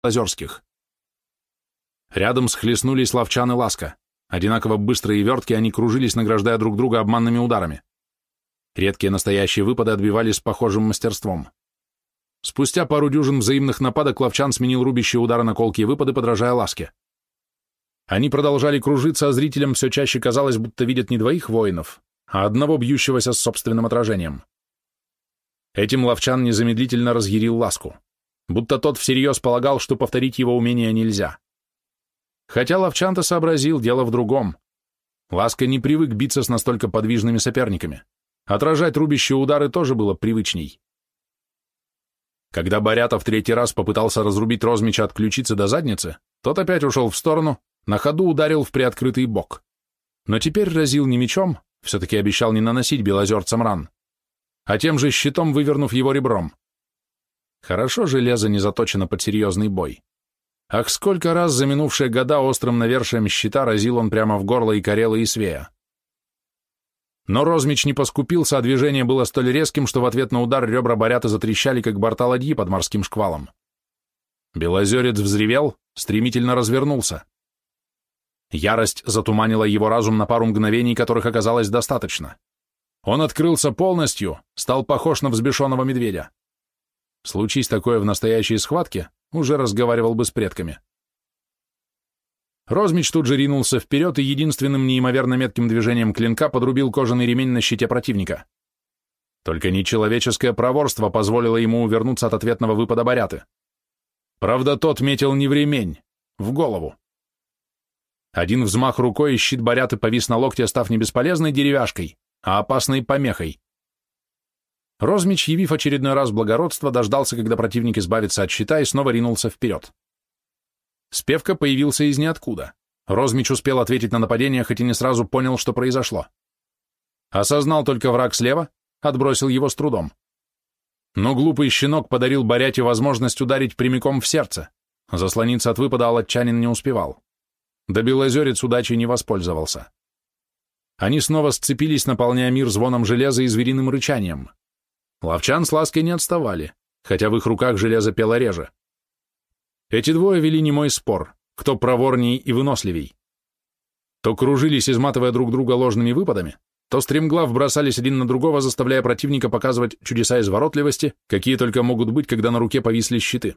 Белозерских. Рядом схлестнулись Ловчан и Ласка. Одинаково быстрые и верткие они кружились, награждая друг друга обманными ударами. Редкие настоящие выпады отбивались с похожим мастерством. Спустя пару дюжин взаимных нападок Ловчан сменил рубящие удары на колкие выпады, подражая Ласке. Они продолжали кружиться, а зрителям все чаще казалось, будто видят не двоих воинов, а одного бьющегося с собственным отражением. Этим Ловчан незамедлительно разъярил Ласку, будто тот всерьез полагал, что повторить его умение нельзя. Хотя Ловчан-то сообразил, дело в другом. Ласка не привык биться с настолько подвижными соперниками. Отражать рубящие удары тоже было привычней. Когда Борята в третий раз попытался разрубить Розмича от ключицы до задницы, тот опять ушел в сторону, на ходу ударил в приоткрытый бок. Но теперь разил не мечом, все-таки обещал не наносить белозерцам ран, а тем же щитом, вывернув его ребром. Хорошо железо не заточено под серьезный бой. Ах, сколько раз за минувшие года острым навершием щита разил он прямо в горло и Карелы, и Свея. Но Розмич не поскупился, а движение было столь резким, что в ответ на удар ребра Боряты затрещали, как борта ладьи под морским шквалом. Белозерец взревел, стремительно развернулся. Ярость затуманила его разум на пару мгновений, которых оказалось достаточно. Он открылся полностью, стал похож на взбешенного медведя. Случись такое в настоящей схватке, уже разговаривал бы с предками. Розмич тут же ринулся вперед и единственным неимоверно метким движением клинка подрубил кожаный ремень на щите противника. Только нечеловеческое проворство позволило ему увернуться от ответного выпада Боряты. Правда, тот метил не в ремень, в голову. Один взмах рукой, и щит Боряты повис на локте, став не бесполезной деревяшкой, а опасной помехой. Розмич, явив очередной раз благородство, дождался, когда противник избавится от щита, и снова ринулся вперед. Спевка появился из ниоткуда. Розмич успел ответить на нападение, хоть и не сразу понял, что произошло. Осознал только враг слева, отбросил его с трудом. Но глупый щенок подарил Боряте возможность ударить прямиком в сердце. Заслониться от выпада алатчанин не успевал. Да Белозерец удачей не воспользовался. Они снова сцепились, наполняя мир звоном железа и звериным рычанием. Ловчан с Лаской не отставали, хотя в их руках железо пело реже. Эти двое вели немой спор, кто проворней и выносливей. То кружились, изматывая друг друга ложными выпадами, то стремглав бросались один на другого, заставляя противника показывать чудеса изворотливости, какие только могут быть, когда на руке повисли щиты.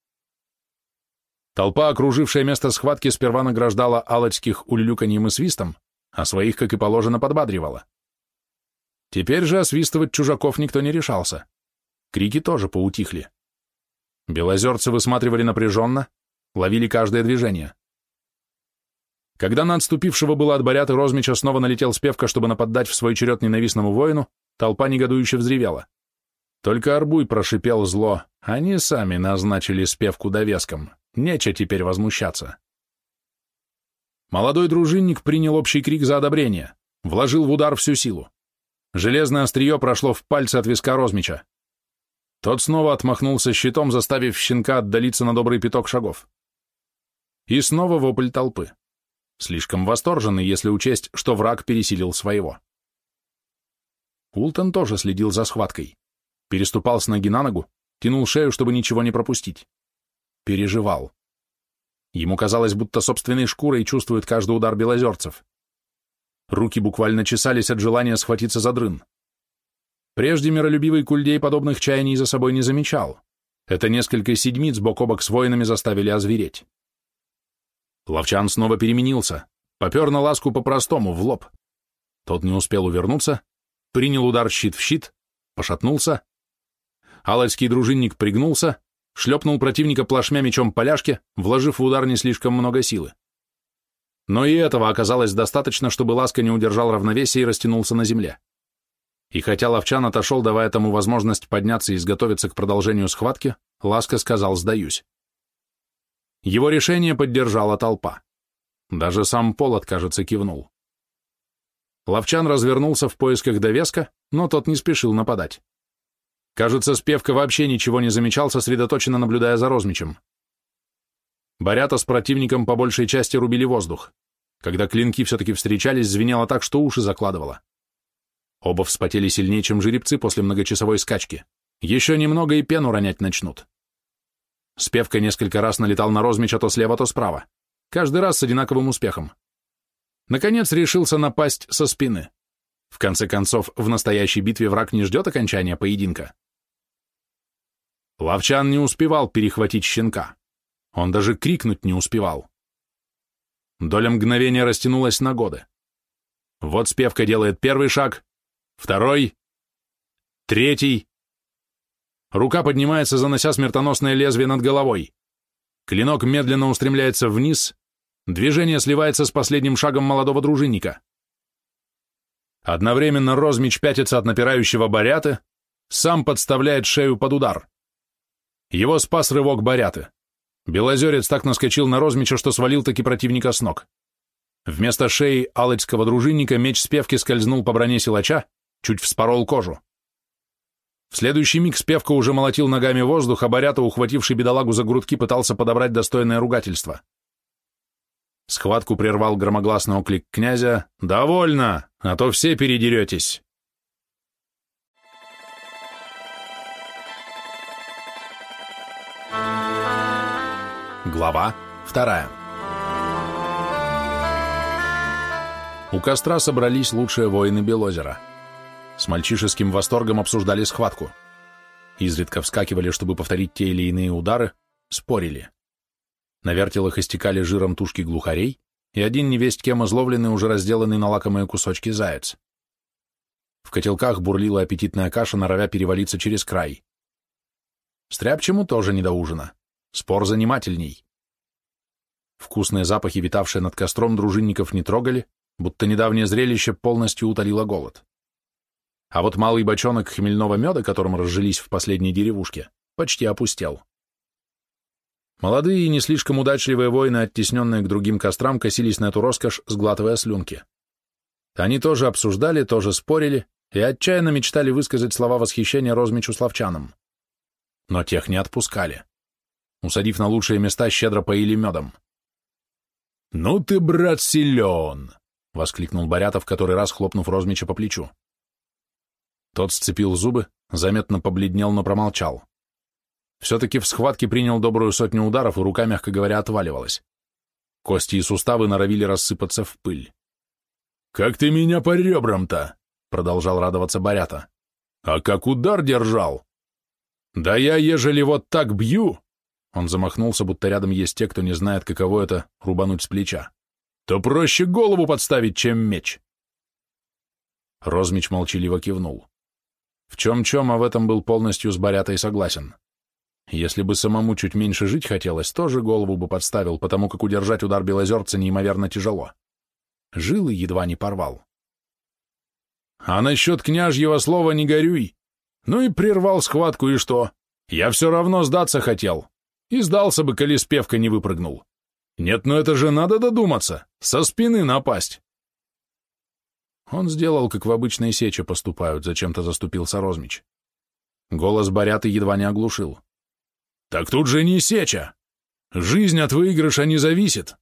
Толпа, окружившая место схватки, сперва награждала алочских улюлюканьем и свистом, а своих, как и положено, подбадривала. Теперь же освистывать чужаков никто не решался. Крики тоже поутихли. Белозерцы высматривали напряженно, ловили каждое движение. Когда на отступившего было от Боряты Розмича снова налетел Спевка, чтобы нападать в свой черед ненавистному воину, толпа негодующе взревела. Только Арбуй прошипел зло: они сами назначили Спевку довеском, нече теперь возмущаться. Молодой дружинник принял общий крик за одобрение, вложил в удар всю силу. Железное острие прошло в пальцы от виска Розмича. Тот снова отмахнулся щитом, заставив щенка отдалиться на добрый пяток шагов. И снова вопль толпы. Слишком восторженный, если учесть, что враг пересилил своего. Ултон тоже следил за схваткой. Переступал с ноги на ногу, тянул шею, чтобы ничего не пропустить. Переживал. Ему казалось, будто собственной шкурой чувствует каждый удар белозерцев. Руки буквально чесались от желания схватиться за дрын. Прежде миролюбивый Кульдей подобных чаяний за собой не замечал. Это несколько седмиц бок о бок с воинами заставили озвереть. Ловчан снова переменился, попер на Ласку по-простому, в лоб. Тот не успел увернуться, принял удар щит в щит, пошатнулся. Алальский дружинник пригнулся, шлепнул противника плашмя мечом по ляжке, вложив в удар не слишком много силы. Но и этого оказалось достаточно, чтобы Ласка не удержал равновесия и растянулся на земле. И хотя Ловчан отошел, давая тому возможность подняться и изготовиться к продолжению схватки, Ласка сказал: «Сдаюсь». Его решение поддержала толпа. Даже сам Полот, кажется, кивнул. Ловчан развернулся в поисках довеска, но тот не спешил нападать. Кажется, Спевка вообще ничего не замечал, сосредоточенно наблюдая за Розмичем. Борята с противником по большей части рубили воздух. Когда клинки все-таки встречались, звенело так, что уши закладывало. Оба вспотели сильнее, чем жеребцы после многочасовой скачки. Еще немного и пену ронять начнут. Спевка несколько раз налетал на Розмича то слева, то справа. Каждый раз с одинаковым успехом. Наконец решился напасть со спины. В конце концов, в настоящей битве враг не ждет окончания поединка. Ловчан не успевал перехватить щенка. Он даже крикнуть не успевал. Доля мгновения растянулась на годы. Вот Спевка делает первый шаг, второй, третий. Рука поднимается, занося смертоносное лезвие над головой. Клинок медленно устремляется вниз, движение сливается с последним шагом молодого дружинника. Одновременно Розмич пятится от напирающего Боряты, сам подставляет шею под удар. Его спас рывок Боряты. Белозерец так наскочил на Розмича, что свалил таки противника с ног. Вместо шеи алочского дружинника меч Спевки скользнул по броне силача, чуть вспорол кожу. В следующий миг Спевка уже молотил ногами воздух, а Борята, ухвативший бедолагу за грудки, пытался подобрать достойное ругательство. Схватку прервал громогласный оклик князя: «Довольно, а то все передеретесь!» Глава 2. У костра собрались лучшие воины Белозера. С мальчишеским восторгом обсуждали схватку. Изредка вскакивали, чтобы повторить те или иные удары, спорили. На вертелах истекали жиром тушки глухарей, и один невесть кем изловленный, уже разделанный на лакомые кусочки заяц. В котелках бурлила аппетитная каша, норовя перевалиться через край. Стряпчему тоже не до ужина. Спор занимательней. Вкусные запахи, витавшие над костром, дружинников не трогали, будто недавнее зрелище полностью утолило голод. А вот малый бочонок хмельного меда, которым разжились в последней деревушке, почти опустел. Молодые и не слишком удачливые воины, оттесненные к другим кострам, косились на эту роскошь, сглатывая слюнки. Они тоже обсуждали, тоже спорили и отчаянно мечтали высказать слова восхищения Розмичу с ловчаном. Но тех не отпускали. Усадив на лучшие места, щедро поили медом. «Ну ты, брат, силен!» — воскликнул Борята, в который раз хлопнув Розмича по плечу. Тот сцепил зубы, заметно побледнел, но промолчал. Все-таки в схватке принял добрую сотню ударов, и рука, мягко говоря, отваливалась. Кости и суставы норовили рассыпаться в пыль. «Как ты меня по ребрам-то?» — продолжал радоваться Борята. «А как удар держал? Да я, ежели вот так бью...» Он замахнулся, будто рядом есть те, кто не знает, каково это — рубануть с плеча. «То проще голову подставить, чем меч». Розмич молчаливо кивнул. В чем-чем, а в этом был полностью с Борятой согласен. Если бы самому чуть меньше жить хотелось, тоже голову бы подставил, потому как удержать удар белозерца неимоверно тяжело. Жилы едва не порвал. «А насчет княжьего слова не горюй. Ну и прервал схватку, и что? Я все равно сдаться хотел. И сдался бы, коли Спевка не выпрыгнул. Нет, ну это же надо додуматься, со спины напасть». Он сделал, как в обычной сече поступают, зачем-то заступился Розмич. Голос Боряты едва не оглушил. «Так тут же не сеча! Жизнь от выигрыша не зависит!»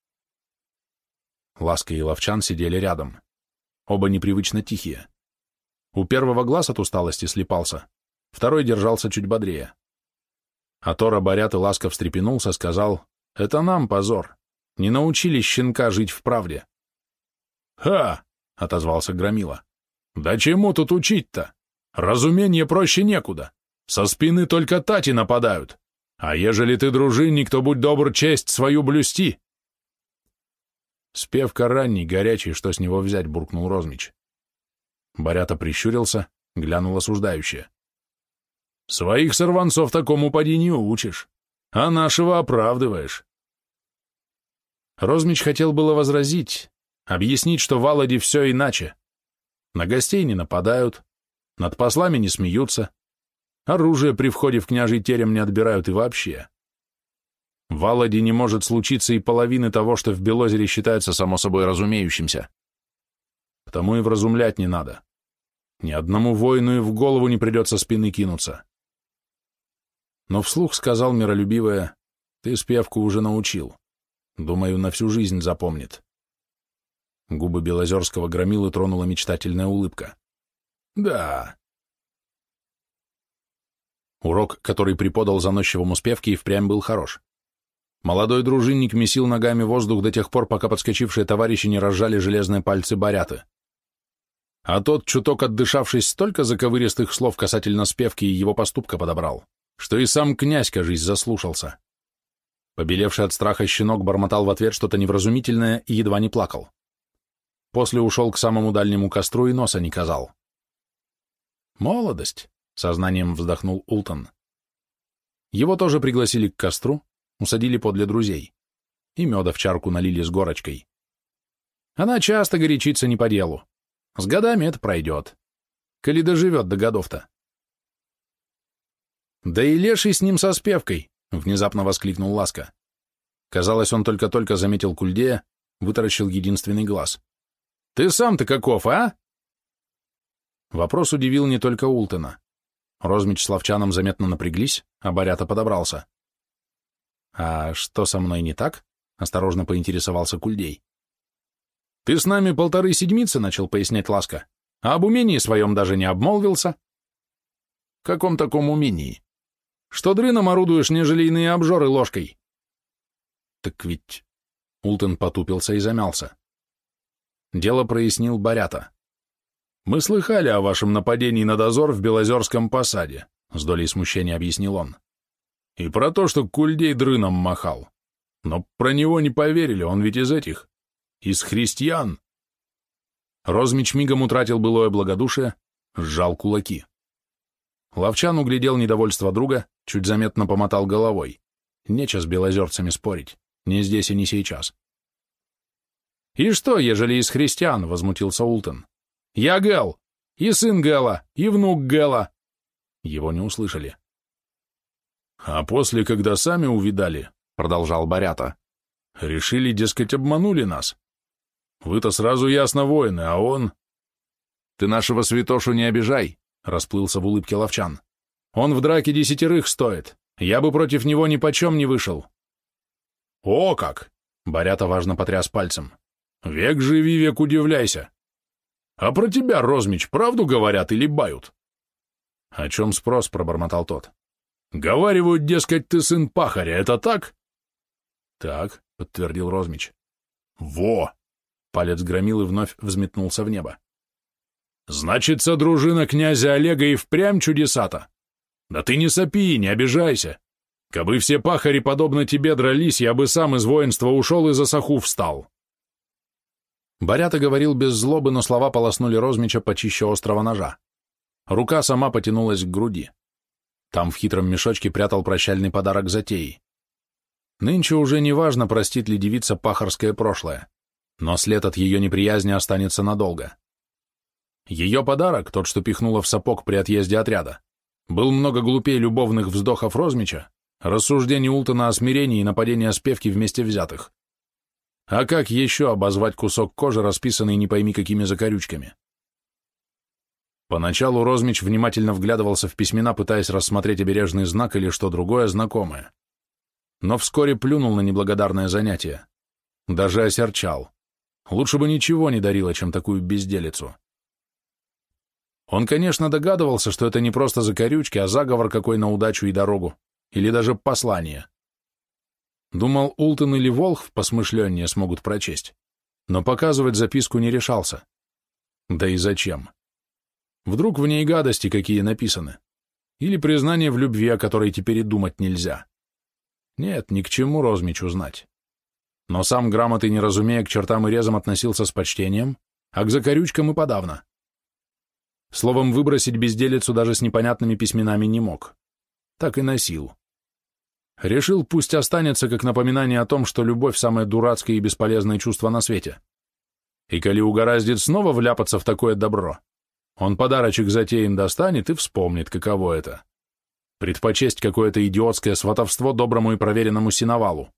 Ласка и Ловчан сидели рядом. Оба непривычно тихие. У первого глаз от усталости слипался, второй держался чуть бодрее. А Тора Борят и Ласка встрепенулся, сказал: «Это нам позор. Не научили щенка жить в правде». «Ха!» — отозвался Громила. «Да чему тут учить-то? Разумение проще некуда. Со спины только тати нападают. А ежели ты дружинник, то будь добр честь свою блюсти». «Спевка ранний, горячий, что с него взять?» — буркнул Розмич. Борята прищурился, глянул осуждающе. «Своих сорванцов такому поди не учишь, а нашего оправдываешь». Розмич хотел было возразить, объяснить, что в Аладе все иначе. На гостей не нападают, над послами не смеются, оружие при входе в княжий терем не отбирают и вообще. В Аладе не может случиться и половины того, что в Белозере считается само собой разумеющимся. Потому и вразумлять не надо. Ни одному воину и в голову не придется спины кинуться. Но вслух сказал миролюбивое: «Ты Спевку уже научил. Думаю, на всю жизнь запомнит». Губы белозерского громилы тронула мечтательная улыбка. «Да». Урок, который преподал заносчивому Спевке, и впрямь был хорош. Молодой дружинник месил ногами воздух до тех пор, пока подскочившие товарищи не разжали железные пальцы Баряты. А тот, чуток отдышавшись, столько заковыристых слов касательно Спевки и его поступка подобрал, что и сам князь, кажись, заслушался. Побелевший от страха щенок бормотал в ответ что-то невразумительное и едва не плакал. После ушел к самому дальнему костру и носа не казал. «Молодость», — сознанием вздохнул Ултон. Его тоже пригласили к костру, усадили подле друзей. И меда в чарку налили с горочкой. Она часто горячится не по делу. С годами это пройдет. Коли доживет до годов-то. Да и леший с ним со Спевкой, внезапно воскликнул Ласка. Казалось, он только-только заметил Кульдея, вытаращил единственный глаз. Ты сам-то каков, а? Вопрос удивил не только Ултона. Розмич с Ловчаном заметно напряглись, а Барята подобрался. «А что со мной не так?» — осторожно поинтересовался Кульдей. «Ты с нами 1,5 седмицы», — начал пояснять Ласка, «а об умении своем даже не обмолвился». «В каком таком умении? Что дрыном орудуешь, нежели иные обжоры ложкой?» «Так ведь...» — Ултон потупился и замялся. Дело прояснил Барята. «Мы слыхали о вашем нападении на дозор в Белозерском посаде», — с долей смущения объяснил он. «И про то, что Кульдей дрыном махал. Но про него не поверили, он ведь из этих, из христиан». Розмич мигом утратил былое благодушие, сжал кулаки. Ловчан углядел недовольство друга, чуть заметно помотал головой. Нечего с белозерцами спорить, не здесь и не сейчас. «И что, ежели из христиан?» — возмутился Ултон. «Я Гэл, и сын Гэла, и внук Гэла». Его не услышали. «А после, когда сами увидали, — продолжал Барята, — решили, дескать, обманули нас. Вы-то сразу ясно воины, а он...» «Ты нашего святошу не обижай», — расплылся в улыбке Ловчан. «Он в драке 10 стоит. Я бы против него ни почем не вышел». «О как!» — Барята важно потряс пальцем. «Век живи, век удивляйся. А про тебя, Розмич, правду говорят или бают?» «О чем спрос?» — пробормотал тот. «Говаривают, дескать, ты сын пахаря, это так?» «Так», — подтвердил Розмич. «Во!» — палец громил и вновь взметнулся в небо. «Значится, дружина князя Олега и впрямь чудеса-то? Да ты не сопи, не обижайся. Кабы все пахари подобно тебе дрались, я бы сам из воинства ушел и за саху встал». Барята говорил без злобы, но слова полоснули Розмича почище острого ножа. Рука сама потянулась к груди. Там в хитром мешочке прятал прощальный подарок затеи. Нынче уже не важно, простит ли девица пахарское прошлое, но след от ее неприязни останется надолго. Ее подарок, тот, что пихнула в сапог при отъезде отряда, был много глупее любовных вздохов Розмича, рассуждений Ултона о смирении и нападения Спевки вместе взятых. А как еще обозвать кусок кожи, расписанный не пойми какими закорючками? Поначалу Розмич внимательно вглядывался в письмена, пытаясь рассмотреть обережный знак или что другое знакомое. Но вскоре плюнул на неблагодарное занятие. Даже осерчал. Лучше бы ничего не дарило, чем такую безделицу. Он, конечно, догадывался, что это не просто закорючки, а заговор какой на удачу и дорогу, или даже послание. Думал, Ултон или Волхв посмышленнее смогут прочесть, но показывать записку не решался. Да и зачем? Вдруг в ней гадости какие написаны? Или признание в любви, о которой теперь и думать нельзя? Нет, ни к чему Розмичу знать. Но сам грамоты, не разумея, к чертам и резам относился с почтением, а к закорючкам и подавно. Словом, выбросить безделицу даже с непонятными письменами не мог. Так и носил. Решил, пусть останется как напоминание о том, что любовь — самое дурацкое и бесполезное чувство на свете. И коли угораздит снова вляпаться в такое добро, он подарочек затеян достанет и вспомнит, каково это. Предпочесть какое-то идиотское сватовство доброму и проверенному сеновалу.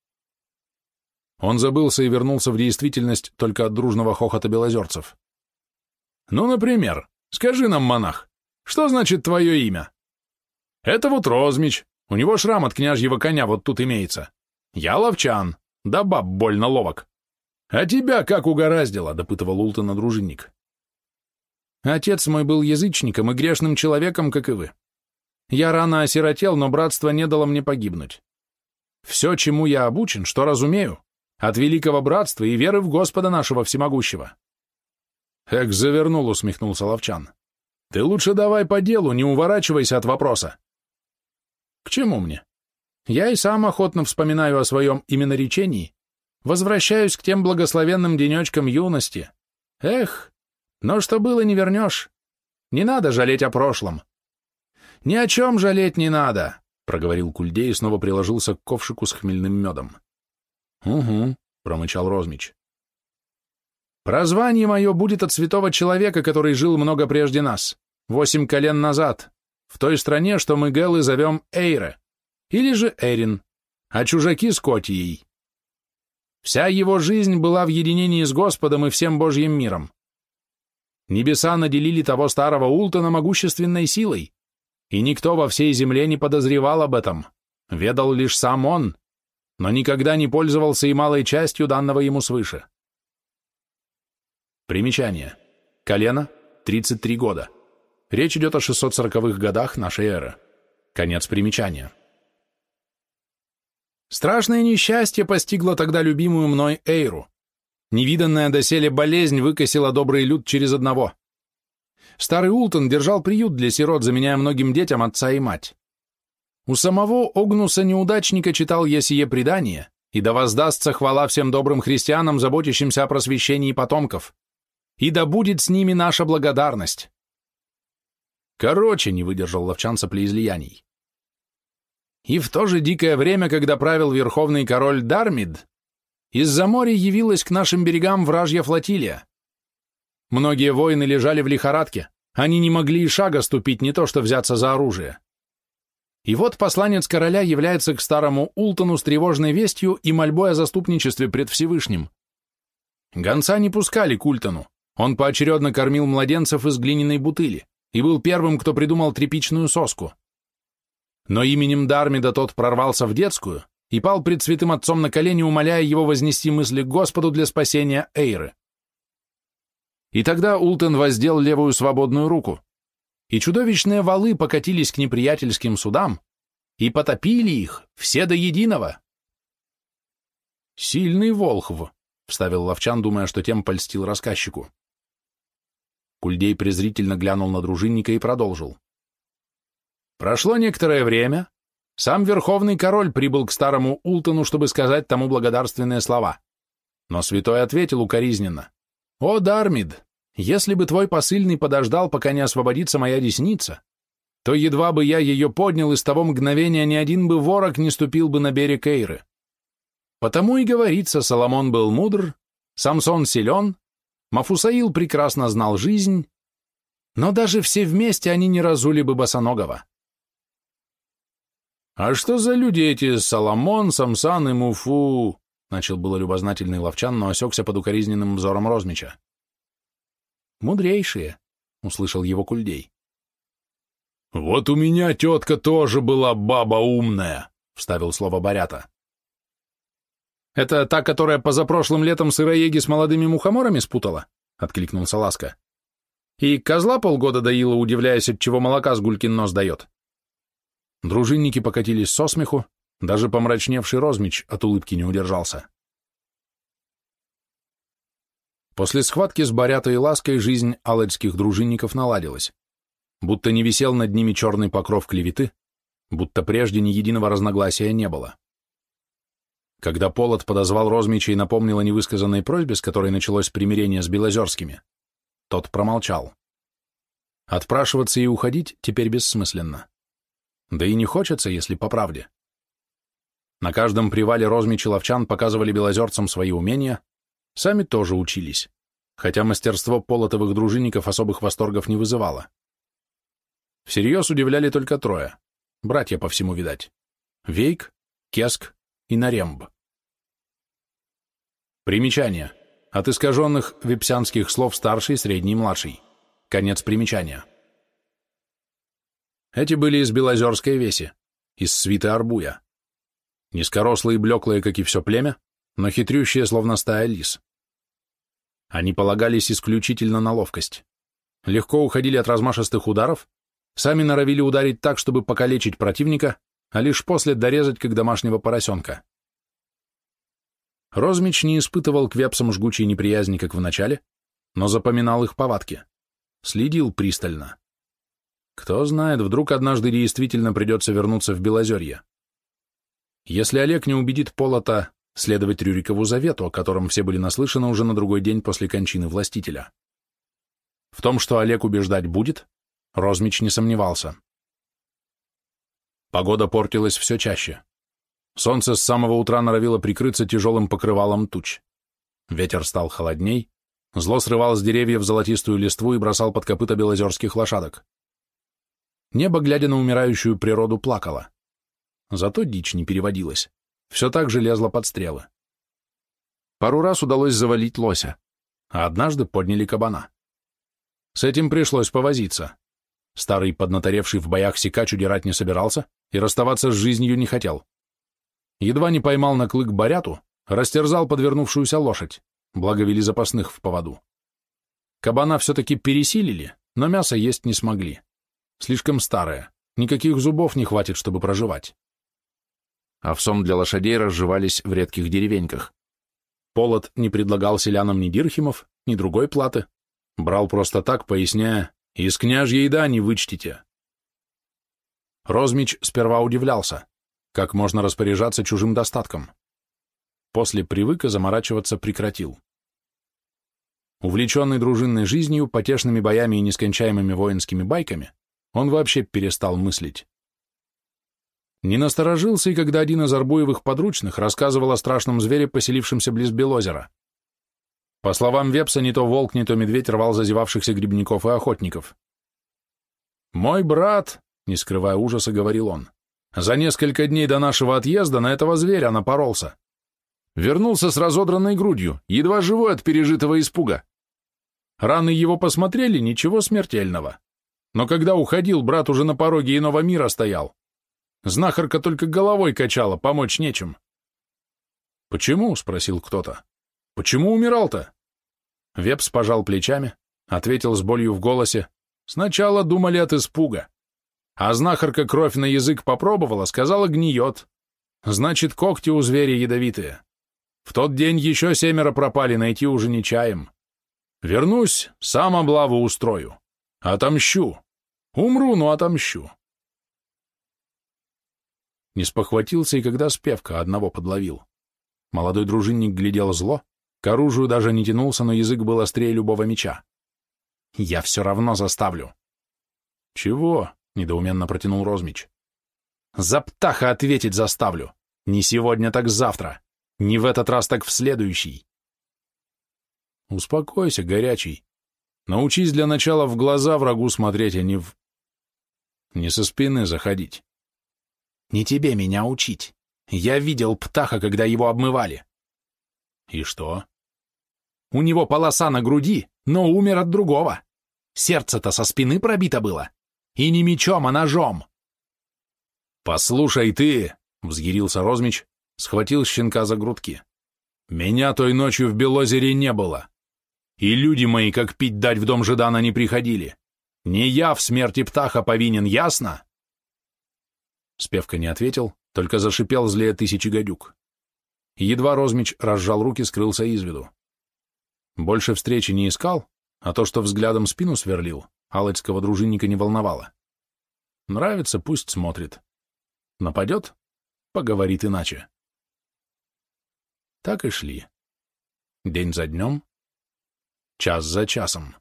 Он забылся и вернулся в действительность только от дружного хохота белозерцев. «Ну, например, скажи нам, монах, что значит твое имя?» «Это вот Розмич, у него шрам от княжьего коня вот тут имеется. Я Ловчан, да баб больно ловок. А тебя как угораздило?» — допытывал Ултона дружинник. «Отец мой был язычником и грешным человеком, как и вы. Я рано осиротел, но братство не дало мне погибнуть. Все, чему я обучен, что разумею, от великого братства и веры в Господа нашего всемогущего». «Эк, завернул», — усмехнулся Ловчан. «Ты лучше давай по делу, не уворачивайся от вопроса». «К чему мне? Я и сам охотно вспоминаю о своем именоречении, возвращаюсь к тем благословенным денечкам юности. Эх, но что было, не вернешь. Не надо жалеть о прошлом». «Ни о чем жалеть не надо», — проговорил Кульдей и снова приложился к ковшику с хмельным медом. «Угу», — промычал Розмич. «Прозвание мое будет от святого человека, который жил много прежде нас, 8 колен назад, в той стране, что мы гелы зовем Эйре, или же Эрин, а чужаки Скотией. Вся его жизнь была в единении с Господом и всем Божьим миром. Небеса наделили того старого Ултона могущественной силой, и никто во всей земле не подозревал об этом, ведал лишь сам он, но никогда не пользовался и малой частью данного ему свыше». Примечание. Колено, 33 года. Речь идет о 640-х годах нашей эры. Конец примечания. Страшное несчастье постигло тогда любимую мной Эйру. Невиданная доселе болезнь выкосила добрый люд через одного. Старый Ултон держал приют для сирот, заменяя многим детям отца и мать. У самого Огнуса-неудачника читал я сие предание, и да воздастся хвала всем добрым христианам, заботящимся о просвещении потомков, и да будет с ними наша благодарность. Короче, не выдержал Ловчан соплеизлияний. И в то же дикое время, когда правил верховный король Дармид, из-за моря явилась к нашим берегам вражья флотилия. Многие воины лежали в лихорадке, они не могли и шага ступить, не то что взяться за оружие. И вот посланец короля является к старому Ултону с тревожной вестью и мольбой о заступничестве пред Всевышним. Гонца не пускали к Ултону, он поочередно кормил младенцев из глиняной бутыли и был первым, кто придумал тряпичную соску. Но именем Дармида тот прорвался в детскую и пал пред святым отцом на колени, умоляя его вознести мысли к Господу для спасения Эйры. И тогда Ултон воздел левую свободную руку, и чудовищные валы покатились к неприятельским судам и потопили их все до единого. «Сильный волхв», — вставил Ловчан, думая, что тем польстил рассказчику. Кульдей презрительно глянул на дружинника и продолжил. Прошло некоторое время, сам верховный король прибыл к старому Ултону, чтобы сказать тому благодарственные слова. Но святой ответил укоризненно: «О, Дармид, если бы твой посыльный подождал, пока не освободится моя десница, то едва бы я ее поднял, и с того мгновения ни один бы ворог не ступил бы на берег Эйры. Потому и говорится, Соломон был мудр, Самсон силен, Мафусаил прекрасно знал жизнь, но даже все вместе они не разули бы босоногого». «А что за люди эти Соломон, Самсан и Муфу?» — начал было любознательный Ловчан, но осекся под укоризненным взором Розмича. «Мудрейшие», — услышал его Кульдей. «Вот у меня тетка тоже была баба умная», — вставил слово Борята. «Это та, которая позапрошлым летом сыроеги с молодыми мухоморами спутала?» — откликнулся Ласка. «И козла полгода доила, удивляясь, отчего молока с гулькин нос дает». Дружинники покатились со смеху, даже помрачневший Розмич от улыбки не удержался. После схватки с Борятой и Лаской жизнь алладских дружинников наладилась, будто не висел над ними черный покров клеветы, будто прежде ни единого разногласия не было. Когда Полот подозвал Розмича и напомнил о невысказанной просьбе, с которой началось примирение с Белозерскими, тот промолчал. Отпрашиваться и уходить теперь бессмысленно. Да и не хочется, если по правде. На каждом привале Розмич и Ловчан показывали белозерцам свои умения, сами тоже учились, хотя мастерство Полотовых дружинников особых восторгов не вызывало. Всерьез удивляли только трое, братья по всему видать: Вейк, Кеск и Наремб. Примечание. От искаженных вепсянских слов старший, средний и младший. Конец примечания. Эти были из Белозерской веси, из свиты Арбуя. Низкорослые и блеклые, как и все племя, но хитрющие, словно стая лис. Они полагались исключительно на ловкость. Легко уходили от размашистых ударов, Сами норовили ударить так, чтобы покалечить противника, а лишь после дорезать, как домашнего поросенка. Розмич не испытывал к вепсам жгучей неприязни, как в начале, но запоминал их повадки, следил пристально. Кто знает, вдруг однажды действительно придется вернуться в Белозерье. Если Олег не убедит Полота следовать Рюрикову завету, о котором все были наслышаны уже на другой день после кончины властителя. В том, что Олег убеждать будет, Розмич не сомневался. Погода портилась все чаще. Солнце с самого утра норовило прикрыться тяжелым покрывалом туч. Ветер стал холодней, зло срывал с деревьев золотистую листву и бросал под копыта белозерских лошадок. Небо, глядя на умирающую природу, плакало. Зато дичь не переводилась, все так же лезла под стрелы. Пару раз удалось завалить лося, а однажды подняли кабана. С этим пришлось повозиться. Старый, поднаторевший в боях сикач, удирать не собирался и расставаться с жизнью не хотел. Едва не поймал на клык баряту, растерзал подвернувшуюся лошадь, благо вели запасных в поводу. Кабана все-таки пересилили, но мясо есть не смогли. Слишком старое, никаких зубов не хватит, чтобы проживать. Овсом для лошадей разжевались в редких деревеньках. Полот не предлагал селянам ни дирхемов, ни другой платы, брал просто так, поясняя: «Из княжьей еда не вычтите». Розмич сперва удивлялся, как можно распоряжаться чужим достатком. После привык и заморачиваться прекратил. Увлеченный дружинной жизнью, потешными боями и нескончаемыми воинскими байками, он вообще перестал мыслить. Не насторожился и когда один из Арбуевых подручных рассказывал о страшном звере, поселившемся близ Белозера. По словам Вепса, не то волк, не то медведь рвал зазевавшихся грибников и охотников. «Мой брат», — не скрывая ужаса, говорил он, — «за несколько дней до нашего отъезда на этого зверя напоролся. Вернулся с разодранной грудью, едва живой от пережитого испуга. Раны его посмотрели, ничего смертельного. Но когда уходил, брат уже на пороге иного мира стоял. Знахарка только головой качала, помочь нечем». «Почему?» — спросил кто-то. «Почему умирал-то?» Вепс пожал плечами, ответил с болью в голосе: «Сначала думали от испуга. А знахарка кровь на язык попробовала, сказала, гниет. Значит, когти у зверя ядовитые. В тот день еще 7 пропали, найти уже не чаем. Вернусь, сам облаву устрою. Отомщу. Умру, но отомщу». Не спохватился и когда Спевка одного подловил. Молодой дружинник глядел зло, к оружию даже не тянулся, но язык был острее любого меча. «Я все равно заставлю». «Чего?» — недоуменно протянул Розмич. «За птаха ответить заставлю. Не сегодня, так завтра. Не в этот раз, так в следующий». «Успокойся, горячий. Научись для начала в глаза врагу смотреть, а не со спины заходить». «Не тебе меня учить. Я видел птаха, когда его обмывали». «И что?» «У него полоса на груди, но умер от другого. Сердце-то со спины пробито было. И не мечом, а ножом». «Послушай ты», — взъярился Розмич, схватил щенка за грудки. «Меня той ночью в Белозере не было. И люди мои, как пить дать в дом Жидана, не приходили. Не я в смерти птаха повинен, ясно?» Спевка не ответил, только зашипел злее 1000 гадюк. Едва Розмич разжал руки, скрылся из виду. Больше встречи не искал, а то, что взглядом спину сверлил, алочского дружинника не волновало. Нравится, пусть смотрит. Нападет — поговорит иначе. Так и шли. День за днем, час за часом.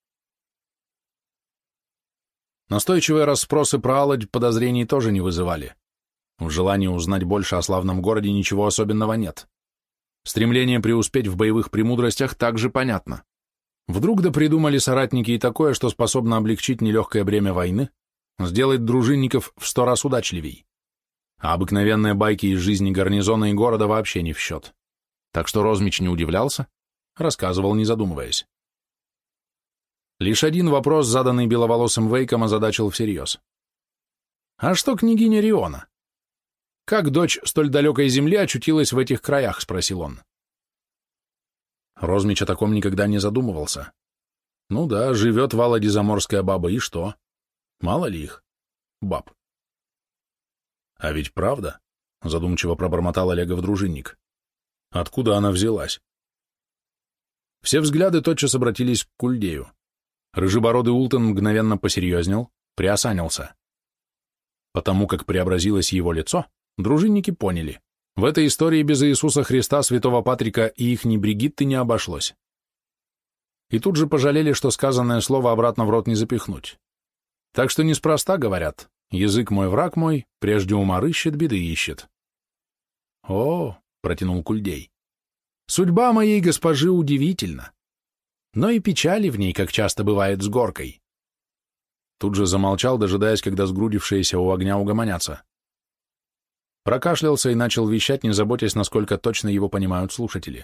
Настойчивые расспросы про Алодь подозрений тоже не вызывали. В желании узнать больше о славном городе ничего особенного нет. Стремление преуспеть в боевых премудростях также понятно. Вдруг да придумали соратники и такое, что способно облегчить нелегкое бремя войны, сделать дружинников в 100 раз удачливей. А обыкновенные байки из жизни гарнизона и города вообще не в счет. Так что Розмич не удивлялся, рассказывал, не задумываясь. Лишь один вопрос, заданный беловолосым Вейком, озадачил всерьез. «А что княгиня Риона? Как дочь столь далекой земли очутилась в этих краях?» — спросил он. Розмич о таком никогда не задумывался. Ну да, живет в Аладе заморская баба, и что? Мало ли их, баб. А ведь правда, задумчиво пробормотал Олегов дружинник. Откуда она взялась? Все взгляды тотчас обратились к Кульдею. Рыжебородый Ултон мгновенно посерьезнел, приосанился. Потому как преобразилось его лицо, дружинники поняли, в этой истории без Иисуса Христа, святого Патрика и ихней Бригитты не обошлось. И тут же пожалели, что сказанное слово обратно в рот не запихнуть. Так что неспроста говорят, язык мой, враг мой, прежде ума рыщет, беды ищет. О, протянул Кульдей, судьба моей госпожи удивительна, но и печали в ней, как часто бывает, с горкой. Тут же замолчал, дожидаясь, когда сгрудившиеся у огня угомонятся. Прокашлялся и начал вещать, не заботясь, насколько точно его понимают слушатели.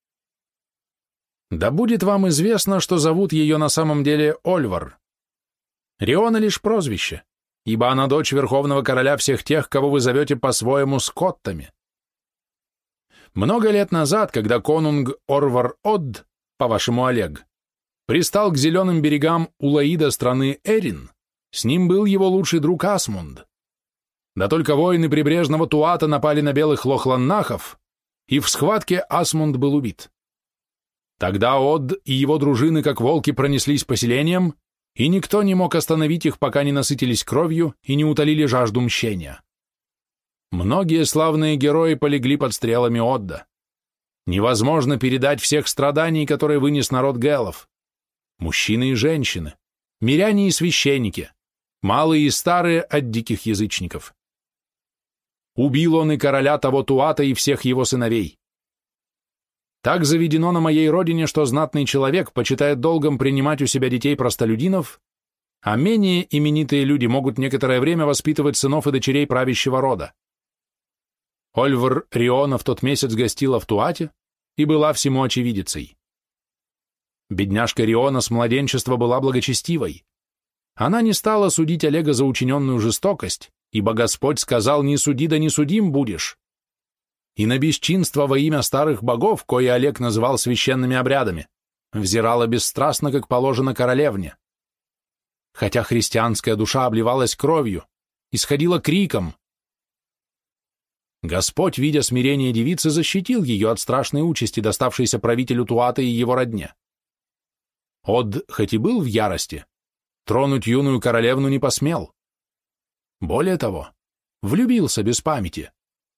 Да будет вам известно, что зовут ее на самом деле Ольвар. Риона лишь прозвище, ибо она дочь верховного короля всех тех, кого вы зовете по-своему скоттами. Много лет назад, когда конунг Орвар-Одд, по-вашему Олег, пристал к зеленым берегам Улаида страны Эрин, с ним был его лучший друг Асмунд. Да только воины прибрежного Туата напали на белых лохланнахов, и в схватке Асмунд был убит. Тогда Одд и его дружины, как волки, пронеслись поселением, и никто не мог остановить их, пока не насытились кровью и не утолили жажду мщения. Многие славные герои полегли под стрелами Одда. Невозможно передать всех страданий, которые вынес народ гэлов. Мужчины и женщины, миряне и священники, малые и старые от диких язычников. Убил он и короля того Туата, и всех его сыновей. Так заведено на моей родине, что знатный человек почитает долгом принимать у себя детей-простолюдинов, а менее именитые люди могут некоторое время воспитывать сынов и дочерей правящего рода. Ольвар Риона в тот месяц гостила в Туате и была всему очевидицей. Бедняжка Риона с младенчества была благочестивой. Она не стала судить Олега за учиненную жестокость, ибо Господь сказал: «Не суди, да не судим будешь». И на бесчинство во имя старых богов, кое Олег называл священными обрядами, взирала бесстрастно, как положено королевне. Хотя христианская душа обливалась кровью, исходила криком. Господь, видя смирение девицы, защитил ее от страшной участи, доставшейся правителю Туата и его родне. Одд, хоть и был в ярости, тронуть юную королевну не посмел. Более того, влюбился без памяти.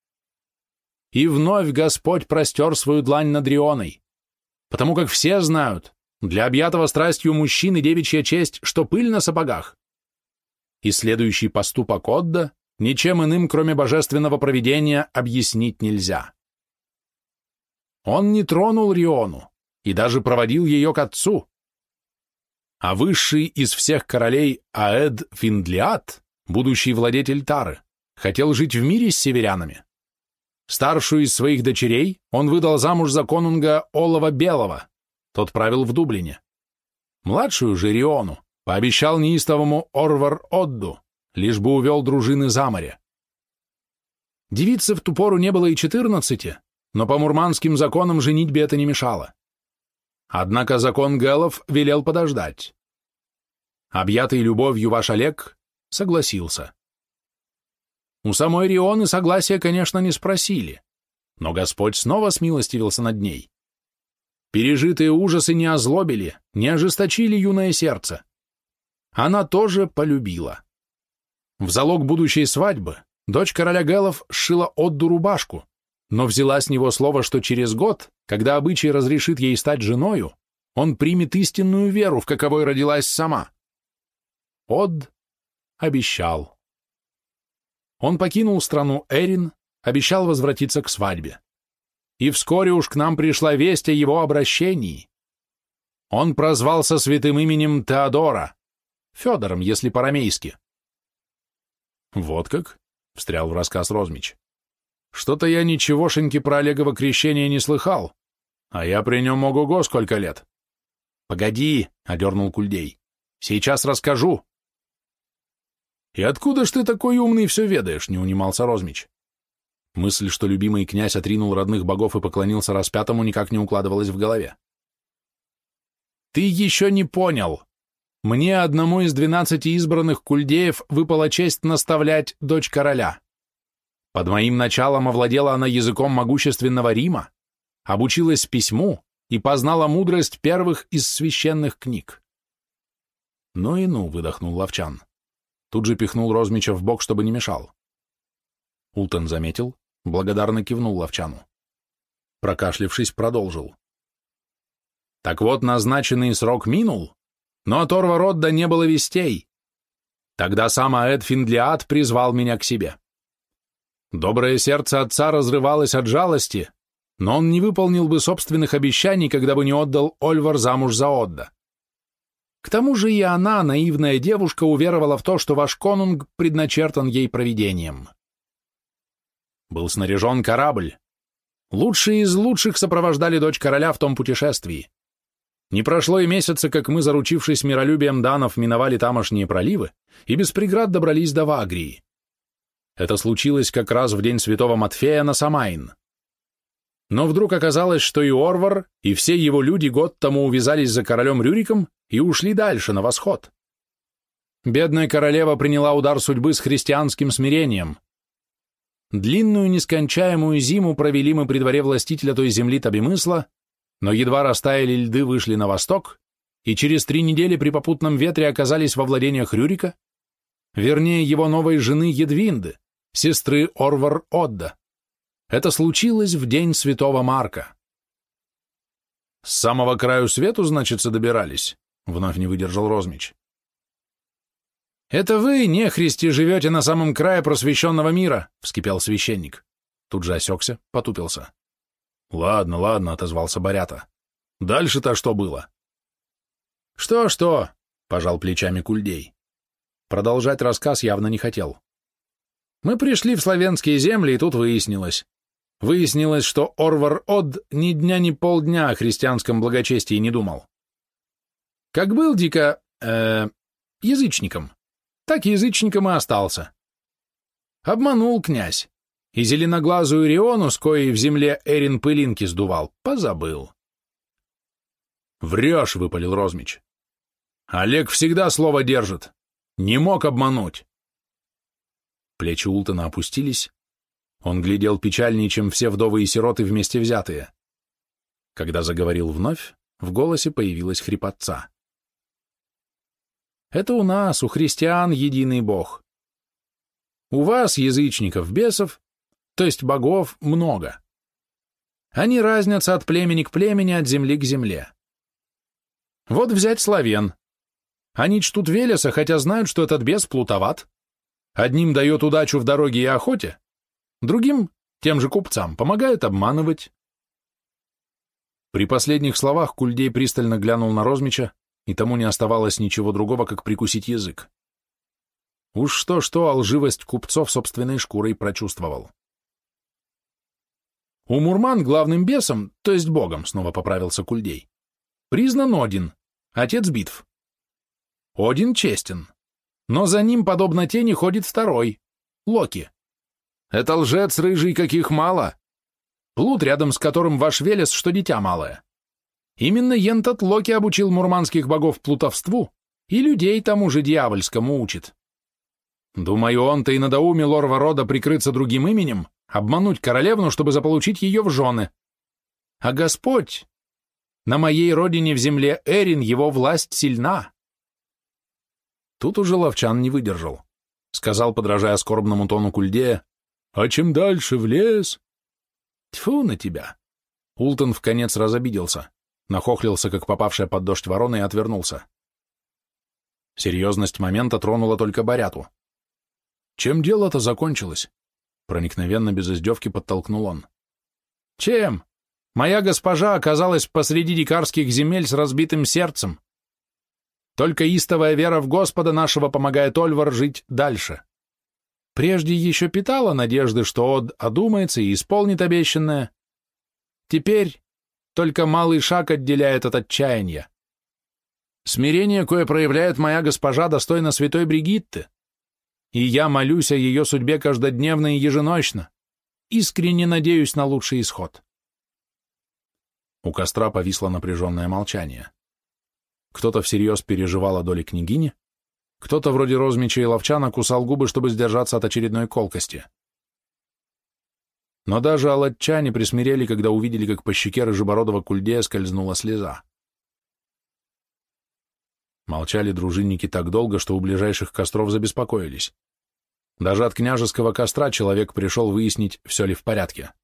И вновь Господь простер свою длань над Рионой, потому как все знают, для объятого страстью мужчины девичья честь, что пыль на сапогах. И следующий поступок Одда ничем иным, кроме божественного провидения, объяснить нельзя. Он не тронул Риону и даже проводил ее к отцу. А высший из всех королей Аэд Финдлиат, будущий владетель Тары, хотел жить в мире с северянами. Старшую из своих дочерей он выдал замуж за конунга Олова Белого, тот правил в Дублине. Младшую же Риону пообещал неистовому Орвар-Одду, лишь бы увел дружины за море. Девице в ту пору не было и 14, но по мурманским законам женитьбе это не мешало. Однако закон гэлов велел подождать. Объятый любовью ваш Олег согласился. У самой Рионы согласия, конечно, не спросили, но Господь снова смилостивился над ней. Пережитые ужасы не озлобили, не ожесточили юное сердце. Она тоже полюбила. В залог будущей свадьбы дочь короля гэлов сшила Одду рубашку, но взяла с него слово, что через год, когда обычай разрешит ей стать женою, он примет истинную веру, в каковой родилась сама. Одд обещал. Он покинул страну Эрин, обещал возвратиться к свадьбе. И вскоре уж к нам пришла весть о его обращении. Он прозвался святым именем Теодора, Федором, если по-рамейски. Вот как? — встрял в рассказ Розмич. Что-то я ничегошеньки про Олегово крещение не слыхал, а я при нем ого-го сколько лет. Погоди, — одернул Кульдей, — сейчас расскажу. И откуда ж ты такой умный все ведаешь, — не унимался Розмич. Мысль, что любимый князь отринул родных богов и поклонился распятому, никак не укладывалась в голове. Ты еще не понял. мне, одному из 12 избранных кульдеев, выпала честь наставлять дочь короля. Под моим началом овладела она языком могущественного Рима, обучилась письму и познала мудрость первых из священных книг. Ну и ну, выдохнул Лавчан. Тут же пихнул Розмича в бок, чтобы не мешал. Ултон заметил, благодарно кивнул Лавчану. Прокашлявшись, продолжил. Так вот, назначенный срок минул, но от Орвародда не было вестей. Тогда сам Аэд Финдлиад призвал меня к себе. Доброе сердце отца разрывалось от жалости, но он не выполнил бы собственных обещаний, когда бы не отдал Ольвар замуж за Одда. К тому же и она, наивная девушка, уверовала в то, что ваш конунг предначертан ей провидением. Был снаряжен корабль. Лучшие из лучших сопровождали дочь короля в том путешествии. Не прошло и месяца, как мы, заручившись миролюбием данов, миновали тамошние проливы и без преград добрались до Вагрии. Это случилось как раз в день святого Матфея на Самайн. Но вдруг оказалось, что и Орвар, и все его люди год тому увязались за королем Рюриком и ушли дальше, на восход. Бедная королева приняла удар судьбы с христианским смирением. Длинную нескончаемую зиму провели мы при дворе властителя той земли Табимысла, но едва растаяли льды, вышли на восток, и через 3 недели при попутном ветре оказались во владениях Рюрика, вернее, его новой жены Едвинды, сестры Орвар-Одда. Это случилось в день святого Марка. «С самого краю свету, значится, добирались?» — вновь не выдержал Розмич. «Это вы, нехристи, живете на самом крае просвещенного мира», — вскипел священник. Тут же осекся, потупился. «Ладно, ладно», — отозвался Борята. «Дальше-то что было?» «Что-что?» — пожал плечами Кульдей. Продолжать рассказ явно не хотел. «Мы пришли в славянские земли, и тут выяснилось. Выяснилось, что Орвар-Одд ни дня ни полдня о христианском благочестии не думал. Как был дико... язычником, так язычником и остался. Обманул князь. И зеленоглазую Риону, с коей в земле Эрин пылинки сдувал, позабыл». «Врешь», — выпалил Розмич. «Олег всегда слово держит. Не мог обмануть». Плечи Ултона опустились. Он глядел печальнее, чем все вдовы и сироты вместе взятые. Когда заговорил вновь, в голосе появилась хрипотца. «Это у нас, у христиан, единый Бог. У вас, язычников, бесов, то есть богов, много. Они разнятся от племени к племени, от земли к земле. Вот взять славян. Они чтут Велеса, хотя знают, что этот бес плутоват. Одним дает удачу в дороге и охоте, другим, тем же купцам, помогает обманывать». При последних словах Кульдей пристально глянул на Розмича, и тому не оставалось ничего другого, как прикусить язык. Уж что-что, а лживость купцов собственной шкурой прочувствовал. «У мурман главным бесом, то есть богом», — снова поправился Кульдей, признан Один, отец битв. Один честен, но за ним, подобно тени, ходит второй, Локи. Это лжец рыжий, каких мало. Плут, рядом с которым ваш Велес, что дитя малое. Именно ентот Локи обучил мурманских богов плутовству и людей тому же дьявольскому учит. Думаю, он-то и надоумил Орварода прикрыться другим именем, обмануть королевну, чтобы заполучить ее в жены. А Господь, на моей родине в земле Эрин, его власть сильна». Тут уже Лавчан не выдержал. Сказал, подражая скорбному тону Кульдея: «А чем дальше в лес?» «Тьфу на тебя!» Ултон вконец разобиделся, нахохлился, как попавшая под дождь ворона, и отвернулся. Серьезность момента тронула только Боряту. «Чем дело-то закончилось?» Проникновенно, без издевки подтолкнул он. «Чем? Моя госпожа оказалась посреди дикарских земель с разбитым сердцем. Только истовая вера в Господа нашего помогает Ольвар жить дальше. Прежде еще питала надежды, что Од одумается и исполнит обещанное. Теперь только малый шаг отделяет от отчаяния. Смирение, кое проявляет моя госпожа, достойно святой Бригитты. И я молюсь о ее судьбе каждодневно и еженочно. Искренне надеюсь на лучший исход». У костра повисло напряженное молчание. кто-то всерьез переживал о доле княгини, кто-то вроде Розмича и Ловчана кусал губы, чтобы сдержаться от очередной колкости. Но даже алатчане присмирели, когда увидели, как по щеке рыжебородого Кульдея скользнула слеза. Молчали дружинники так долго, что у ближайших костров забеспокоились. Даже от княжеского костра человек пришел выяснить, все ли в порядке.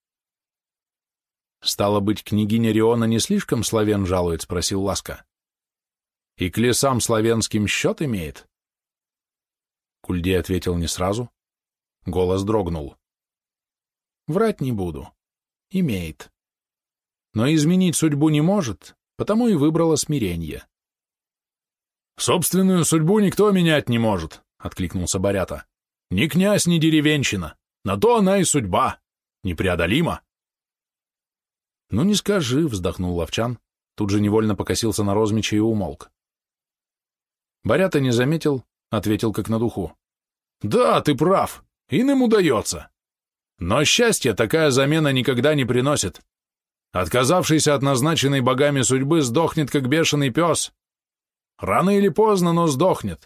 «Стало быть, княгиня Риона не слишком славян жалует?» — спросил Ласка. «И к лесам славянским счет имеет?» Кульдей ответил не сразу. Голос дрогнул. «Врать не буду. Имеет. Но изменить судьбу не может, потому и выбрала смирение». «Собственную судьбу никто менять не может», — откликнулся Борята. «Ни князь, ни деревенщина. На то она и судьба. Непреодолима». «Ну не скажи», — вздохнул Ловчан, тут же невольно покосился на Розмича и умолк. Борята не заметил, ответил как на духу. «Да, ты прав, иным удается. Но счастье такая замена никогда не приносит. Отказавшийся от назначенной богами судьбы сдохнет, как бешеный пес. Рано или поздно, но сдохнет».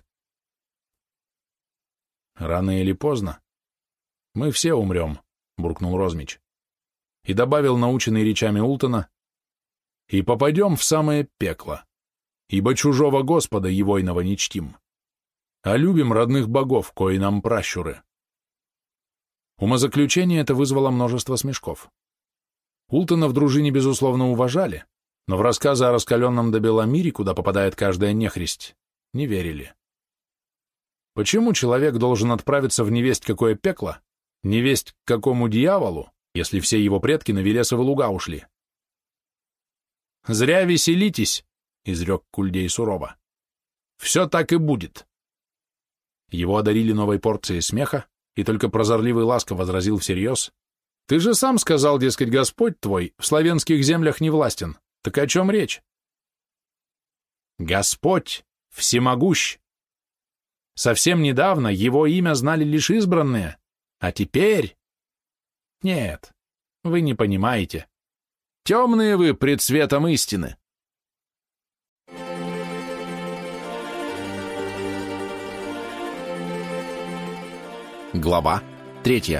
«Рано или поздно? Мы все умрем», — буркнул Розмич. И добавил, наученный речами Ултона, «И попадем в самое пекло, ибо чужого Господа Евойного не чтим, а любим родных богов, кои нам пращуры». Умозаключение это вызвало множество смешков. Ултона в дружине, безусловно, уважали, но в рассказы о раскаленном до бела мире, куда попадает каждая нехристь, не верили. Почему человек должен отправиться в невесть какое пекло, невесть к какому дьяволу, если все его предки на Велесовы луга ушли? «Зря веселитесь», — изрек Кульдей сурово. «Все так и будет». Его одарили новой порцией смеха, и только прозорливый Ласка возразил всерьез. «Ты же сам сказал, дескать, Господь твой в славянских землях не властен. Так о чем речь?» «Господь всемогущ. Совсем недавно его имя знали лишь избранные, а теперь...» «Нет, вы не понимаете. Темные вы пред светом истины». Глава 3.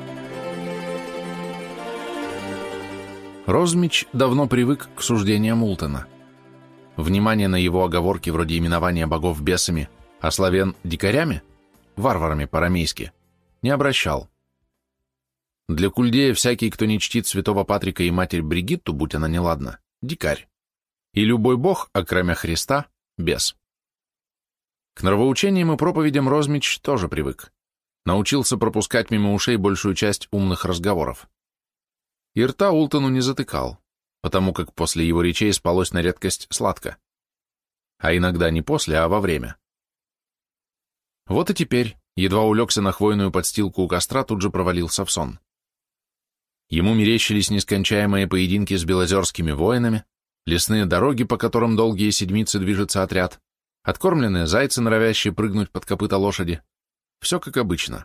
Розмич давно привык к суждениям Ултона. Внимание на его оговорки вроде именования богов бесами, а славян дикарями, варварами по-рамейски, не обращал. Для Кульдея всякий, кто не чтит святого Патрика и матерь Бригитту, будь она неладна, дикарь. И любой бог, окромя Христа, бес. К нравоучениям и проповедям Розмич тоже привык. Научился пропускать мимо ушей большую часть умных разговоров. И рта Ултону не затыкал, потому как после его речей спалось на редкость сладко. А иногда не после, а во время. Вот и теперь, едва улегся на хвойную подстилку у костра, тут же провалился в сон. Ему мерещились нескончаемые поединки с белозерскими воинами, лесные дороги, по которым долгие седмицы движется отряд, откормленные зайцы, норовящие прыгнуть под копыта лошади. Все как обычно.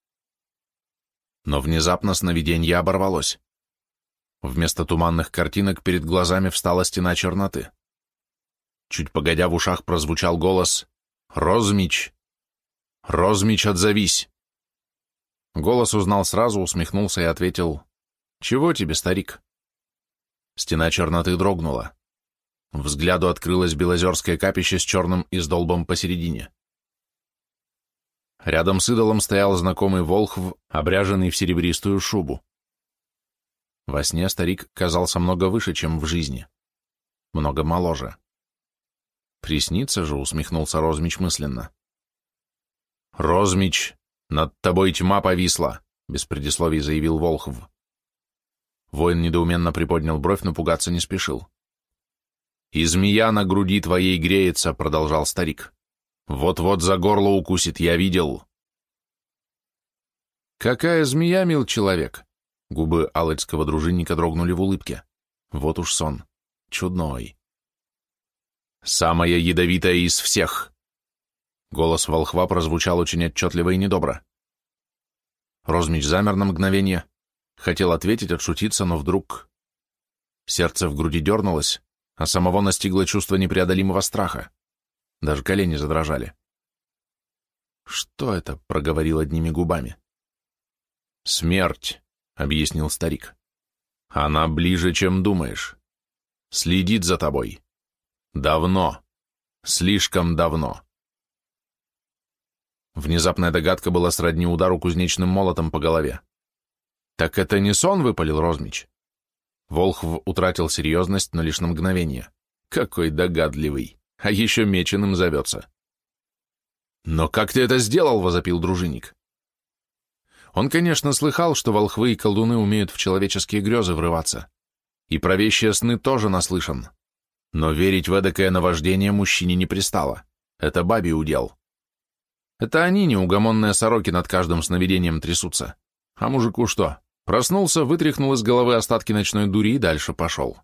Но внезапно сновиденье оборвалось. Вместо туманных картинок перед глазами встала стена черноты. Чуть погодя в ушах прозвучал голос «Розмич! Розмич, отзовись!» Голос узнал сразу, усмехнулся и ответил «Чего тебе, старик?» Стена черноты дрогнула. Взгляду открылось белозерское капище с черным издолбом посередине. Рядом с идолом стоял знакомый волхв, обряженный в серебристую шубу. Во сне старик казался много выше, чем в жизни. Много моложе. «Приснится же», — усмехнулся Розмич мысленно. «Розмич, над тобой тьма повисла», — без предисловий заявил волхв. Воин недоуменно приподнял бровь, но пугаться не спешил. «И змея на груди твоей греется», — продолжал старик. «Вот-вот за горло укусит, я видел». «Какая змея, мил человек?» Губы алыцкого дружинника дрогнули в улыбке. Вот уж сон. Чудной. «Самая ядовитая из всех!» Голос волхва прозвучал очень отчетливо и недобро. Розмич замер на мгновение. Хотел ответить, отшутиться, но вдруг... Сердце в груди дернулось, а самого настигло чувство непреодолимого страха. Даже колени задрожали. «Что это?» — проговорил одними губами. «Смерть», — объяснил старик. «Она ближе, чем думаешь. Следит за тобой. Давно. Слишком давно». Внезапная догадка была сродни удару кузнечным молотом по голове. «Так это не сон?» — выпалил Розмич. Волхв утратил серьезность, но лишь на мгновение. «Какой догадливый! А еще меченым зовется!» «Но как ты это сделал?» — возопил дружинник. Он, конечно, слыхал, что волхвы и колдуны умеют в человеческие грезы врываться. И про вещие сны тоже наслышан. Но верить в эдакое наваждение мужчине не пристало. Это бабий удел. Это они, неугомонные сороки, над каждым сновидением трясутся. А мужику что? Проснулся, вытряхнул из головы остатки ночной дури и дальше пошел.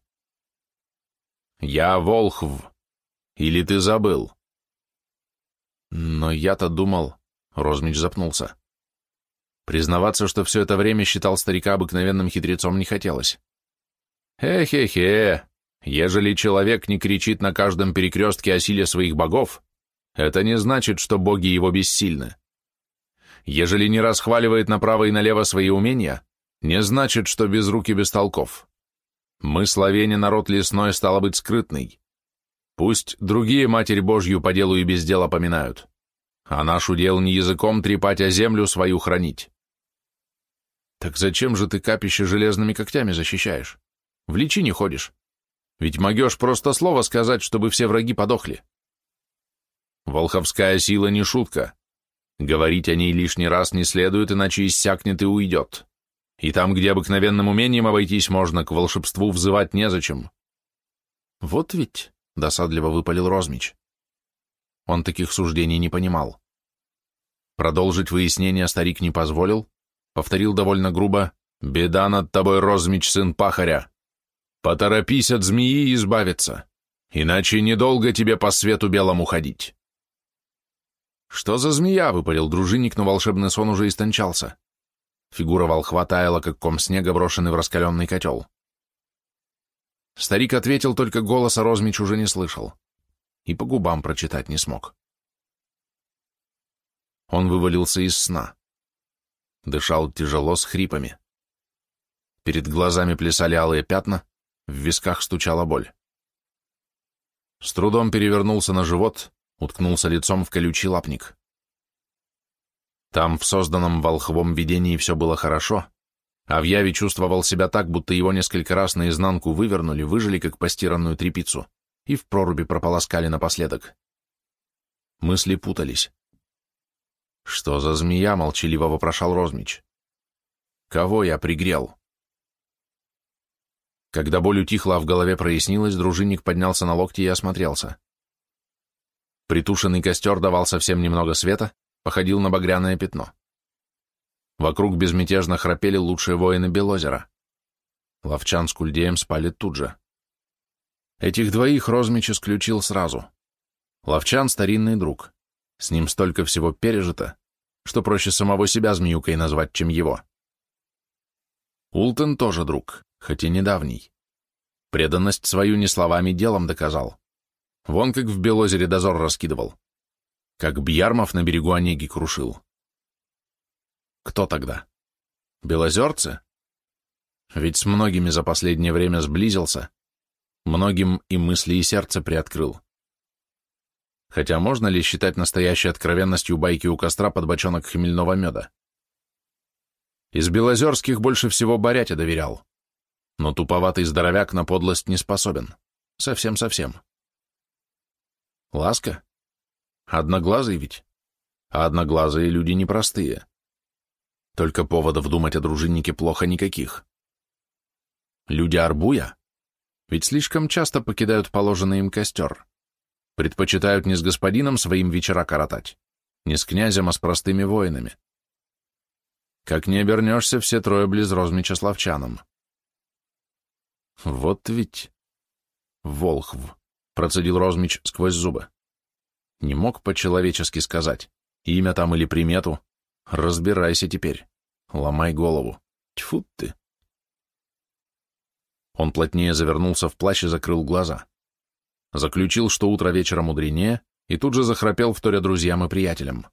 «Я волхв. Или ты забыл?» «Но я-то думал...» — Розмич запнулся. Признаваться, что все это время считал старика обыкновенным хитрецом, не хотелось. «Эхе-хе, ежели человек не кричит на каждом перекрестке о силе своих богов, это не значит, что боги его бессильны. Ежели не расхваливает направо и налево свои умения, не значит, что без рук и без толков. Мы, славяне, народ лесной, стало быть, скрытный. Пусть другие Матерь Божью по делу и без дела поминают, а наш удел не языком трепать, а землю свою хранить». «Так зачем же ты капище железными когтями защищаешь? В личине ходишь? Ведь могешь просто слово сказать, чтобы все враги подохли». «Волховская сила не шутка. Говорить о ней лишний раз не следует, иначе иссякнет и уйдет. И там, где обыкновенным умением обойтись можно, к волшебству взывать незачем». «Вот ведь», — досадливо выпалил Розмич. Он таких суждений не понимал. Продолжить выяснение старик не позволил, повторил довольно грубо: «Беда над тобой, Розмич, сын пахаря. Поторопись от змеи и избавиться, иначе недолго тебе по свету белому ходить». «Что за змея?» — выпалил дружинник, но волшебный сон уже истончался. Фигура волхва таяла, как ком снега, брошенный в раскаленный котел. Старик ответил, только голоса Розмич уже не слышал. И по губам прочитать не смог. Он вывалился из сна. Дышал тяжело, с хрипами. Перед глазами плясали алые пятна, в висках стучала боль. С трудом перевернулся на живот, уткнулся лицом в колючий лапник. Там, в созданном волхвом видении, все было хорошо, а в яве чувствовал себя так, будто его несколько раз наизнанку вывернули, выжили, как постиранную тряпицу, и в проруби прополоскали напоследок. Мысли путались. «Что за змея?» — молчаливо вопрошал Розмич. «Кого я пригрел?» Когда боль утихла, а в голове прояснилось, дружинник поднялся на локти и осмотрелся. Притушенный костер давал совсем немного света, походил на багряное пятно. Вокруг безмятежно храпели лучшие воины Белозера. Ловчан с Кульдеем спали тут же. Этих двоих Розмич исключил сразу. Ловчан — старинный друг. С ним столько всего пережито, что проще самого себя змеюкой назвать, чем его. Ултен тоже друг, хоть и недавний. Преданность свою не словами, делом доказал. Вон как в Белозере дозор раскидывал. Как Бьярмов на берегу Онеги крушил. Кто тогда? Белозерцы? Ведь с многими за последнее время сблизился, многим и мысли, и сердце приоткрыл. Хотя можно ли считать настоящей откровенностью байки у костра под бочонок хмельного меда? Из белозерских больше всего Борятя доверял, но туповатый здоровяк на подлость не способен. Совсем-совсем. Ласка? Одноглазый ведь? А одноглазые люди непростые. Только поводов думать о дружиннике плохо никаких. Люди Арбуя? Ведь слишком часто покидают положенный им костер. Предпочитают не с господином своим вечера коротать, не с князем, а с простыми воинами. Как не обернешься, все трое близ Розмича с Ловчаном. Вот ведь... Волхв, процедил Розмич сквозь зубы. Не мог по-человечески сказать, имя там или примету. Разбирайся теперь, ломай голову. Тьфу ты. Он плотнее завернулся в плащ и закрыл глаза. заключил, что утро вечера мудренее, и тут же захрапел, вторя друзьям и приятелям.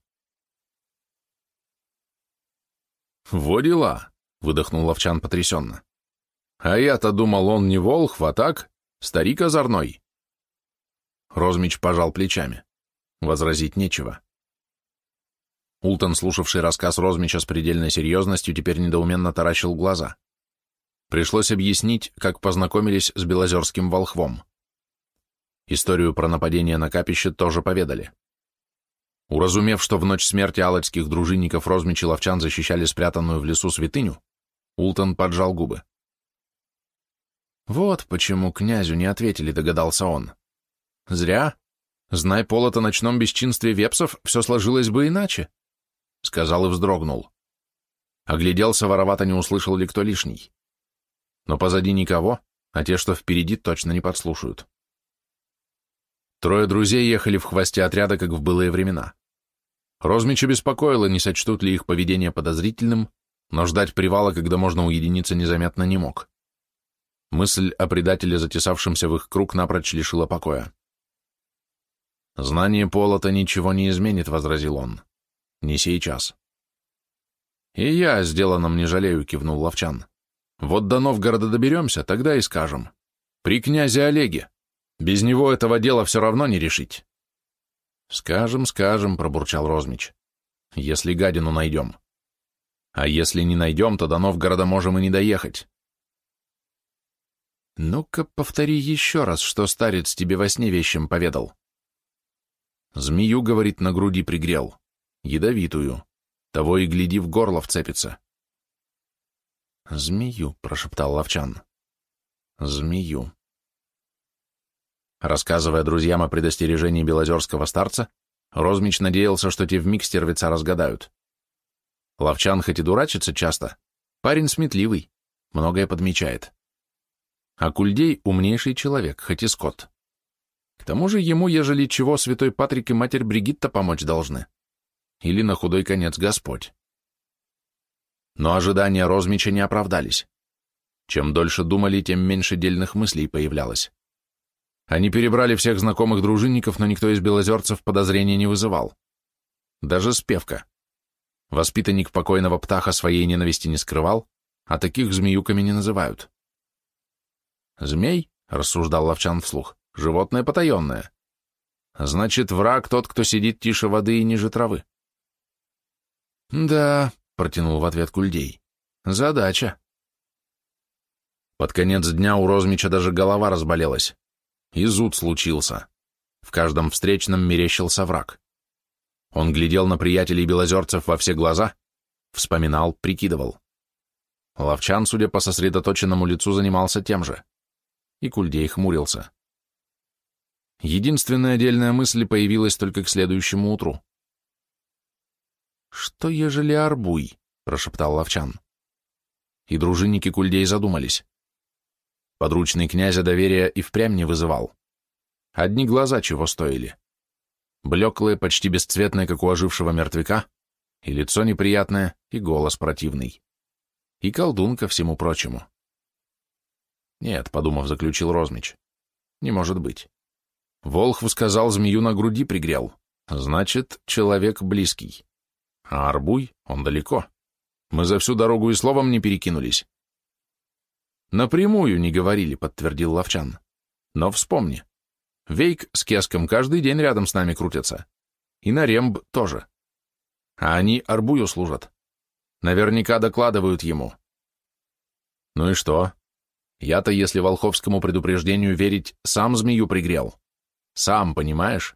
«Во дела!» — выдохнул Ловчан потрясенно. «А я-то думал, он не волхв, а так, старик озорной». Розмич пожал плечами. Возразить нечего. Ултон, слушавший рассказ Розмича с предельной серьезностью, теперь недоуменно таращил глаза. Пришлось объяснить, как познакомились с белозерским волхвом. Историю про нападение на капище тоже поведали. Уразумев, что в ночь смерти алочских дружинников Розмич и Ловчан защищали спрятанную в лесу святыню, Ултон поджал губы. «Вот почему князю не ответили», — догадался он. «Зря. Знай Полот о ночном бесчинстве вепсов, все сложилось бы иначе», — сказал и вздрогнул. Огляделся воровато, не услышал ли кто лишний. Но позади никого, а те, что впереди, точно не подслушают. Трое друзей ехали в хвосте отряда, как в былые времена. Розмича беспокоило, не сочтут ли их поведение подозрительным, но ждать привала, когда можно уединиться, незаметно не мог. Мысль о предателе, затесавшемся в их круг, напрочь лишила покоя. «Знание Полота ничего не изменит», — возразил он. «Не сейчас». «И я о сделанном не жалею», — кивнул Ловчан. «Вот до Новгорода доберемся, тогда и скажем. При князе Олеге. Без него этого дела все равно не решить». «Скажем, скажем», — пробурчал Розмич. «Если гадину найдем. А если не найдем, то до Новгорода можем и не доехать». «Ну-ка, повтори еще раз, что старец тебе во сне вещим поведал». «Змею, — говорит, — на груди пригрел. Ядовитую. Того и гляди, в горло вцепится». «Змею», — прошептал Ловчан. «Змею». Рассказывая друзьям о предостережении белозерского старца, Розмич надеялся, что те вмиг стервеца разгадают. Ловчан хоть и дурачится часто, парень сметливый, многое подмечает. А Кульдей — умнейший человек, хоть и скот. К тому же ему, ежели чего, святой Патрик и матерь Бригитта помочь должны. Или на худой конец Господь. Но ожидания Розмича не оправдались. Чем дольше думали, тем меньше дельных мыслей появлялось. Они перебрали всех знакомых дружинников, но никто из белозерцев подозрения не вызывал. Даже Спевка. Воспитанник покойного Птаха своей ненависти не скрывал, а таких змеюками не называют. «Змей?» — рассуждал Ловчан вслух. «Животное потаенное. Значит, враг тот, кто сидит тише воды и ниже травы». «Да», — протянул в ответ Кульдей. «Задача». Под конец дня у Розмича даже голова разболелась. И зуд случился. В каждом встречном мерещился враг. Он глядел на приятелей белозерцев во все глаза, вспоминал, прикидывал. Ловчан, судя по сосредоточенному лицу, занимался тем же. И Кульдей хмурился. Единственная отдельная мысль появилась только к следующему утру. «Что, ежели Арбуй?» — прошептал Ловчан. И дружинники Кульдей задумались. Подручный князя доверия и впрямь не вызывал. Одни глаза чего стоили. Блеклые, почти бесцветные, как у ожившего мертвяка, и лицо неприятное, и голос противный. И колдун ко всему прочему. «Нет», — подумав, заключил Розмич. «Не может быть. Волхв сказал, змею на груди пригрел. Значит, человек близкий. А Арбуй, он далеко. Мы за всю дорогу и словом не перекинулись». «Напрямую не говорили», — подтвердил Ловчан. «Но вспомни. Вейк с Кеском каждый день рядом с нами крутятся. И Наремб тоже. А они Арбую служат. Наверняка докладывают ему». «Ну и что? Я-то, если волховскому предупреждению верить, сам змею пригрел. Сам, понимаешь?»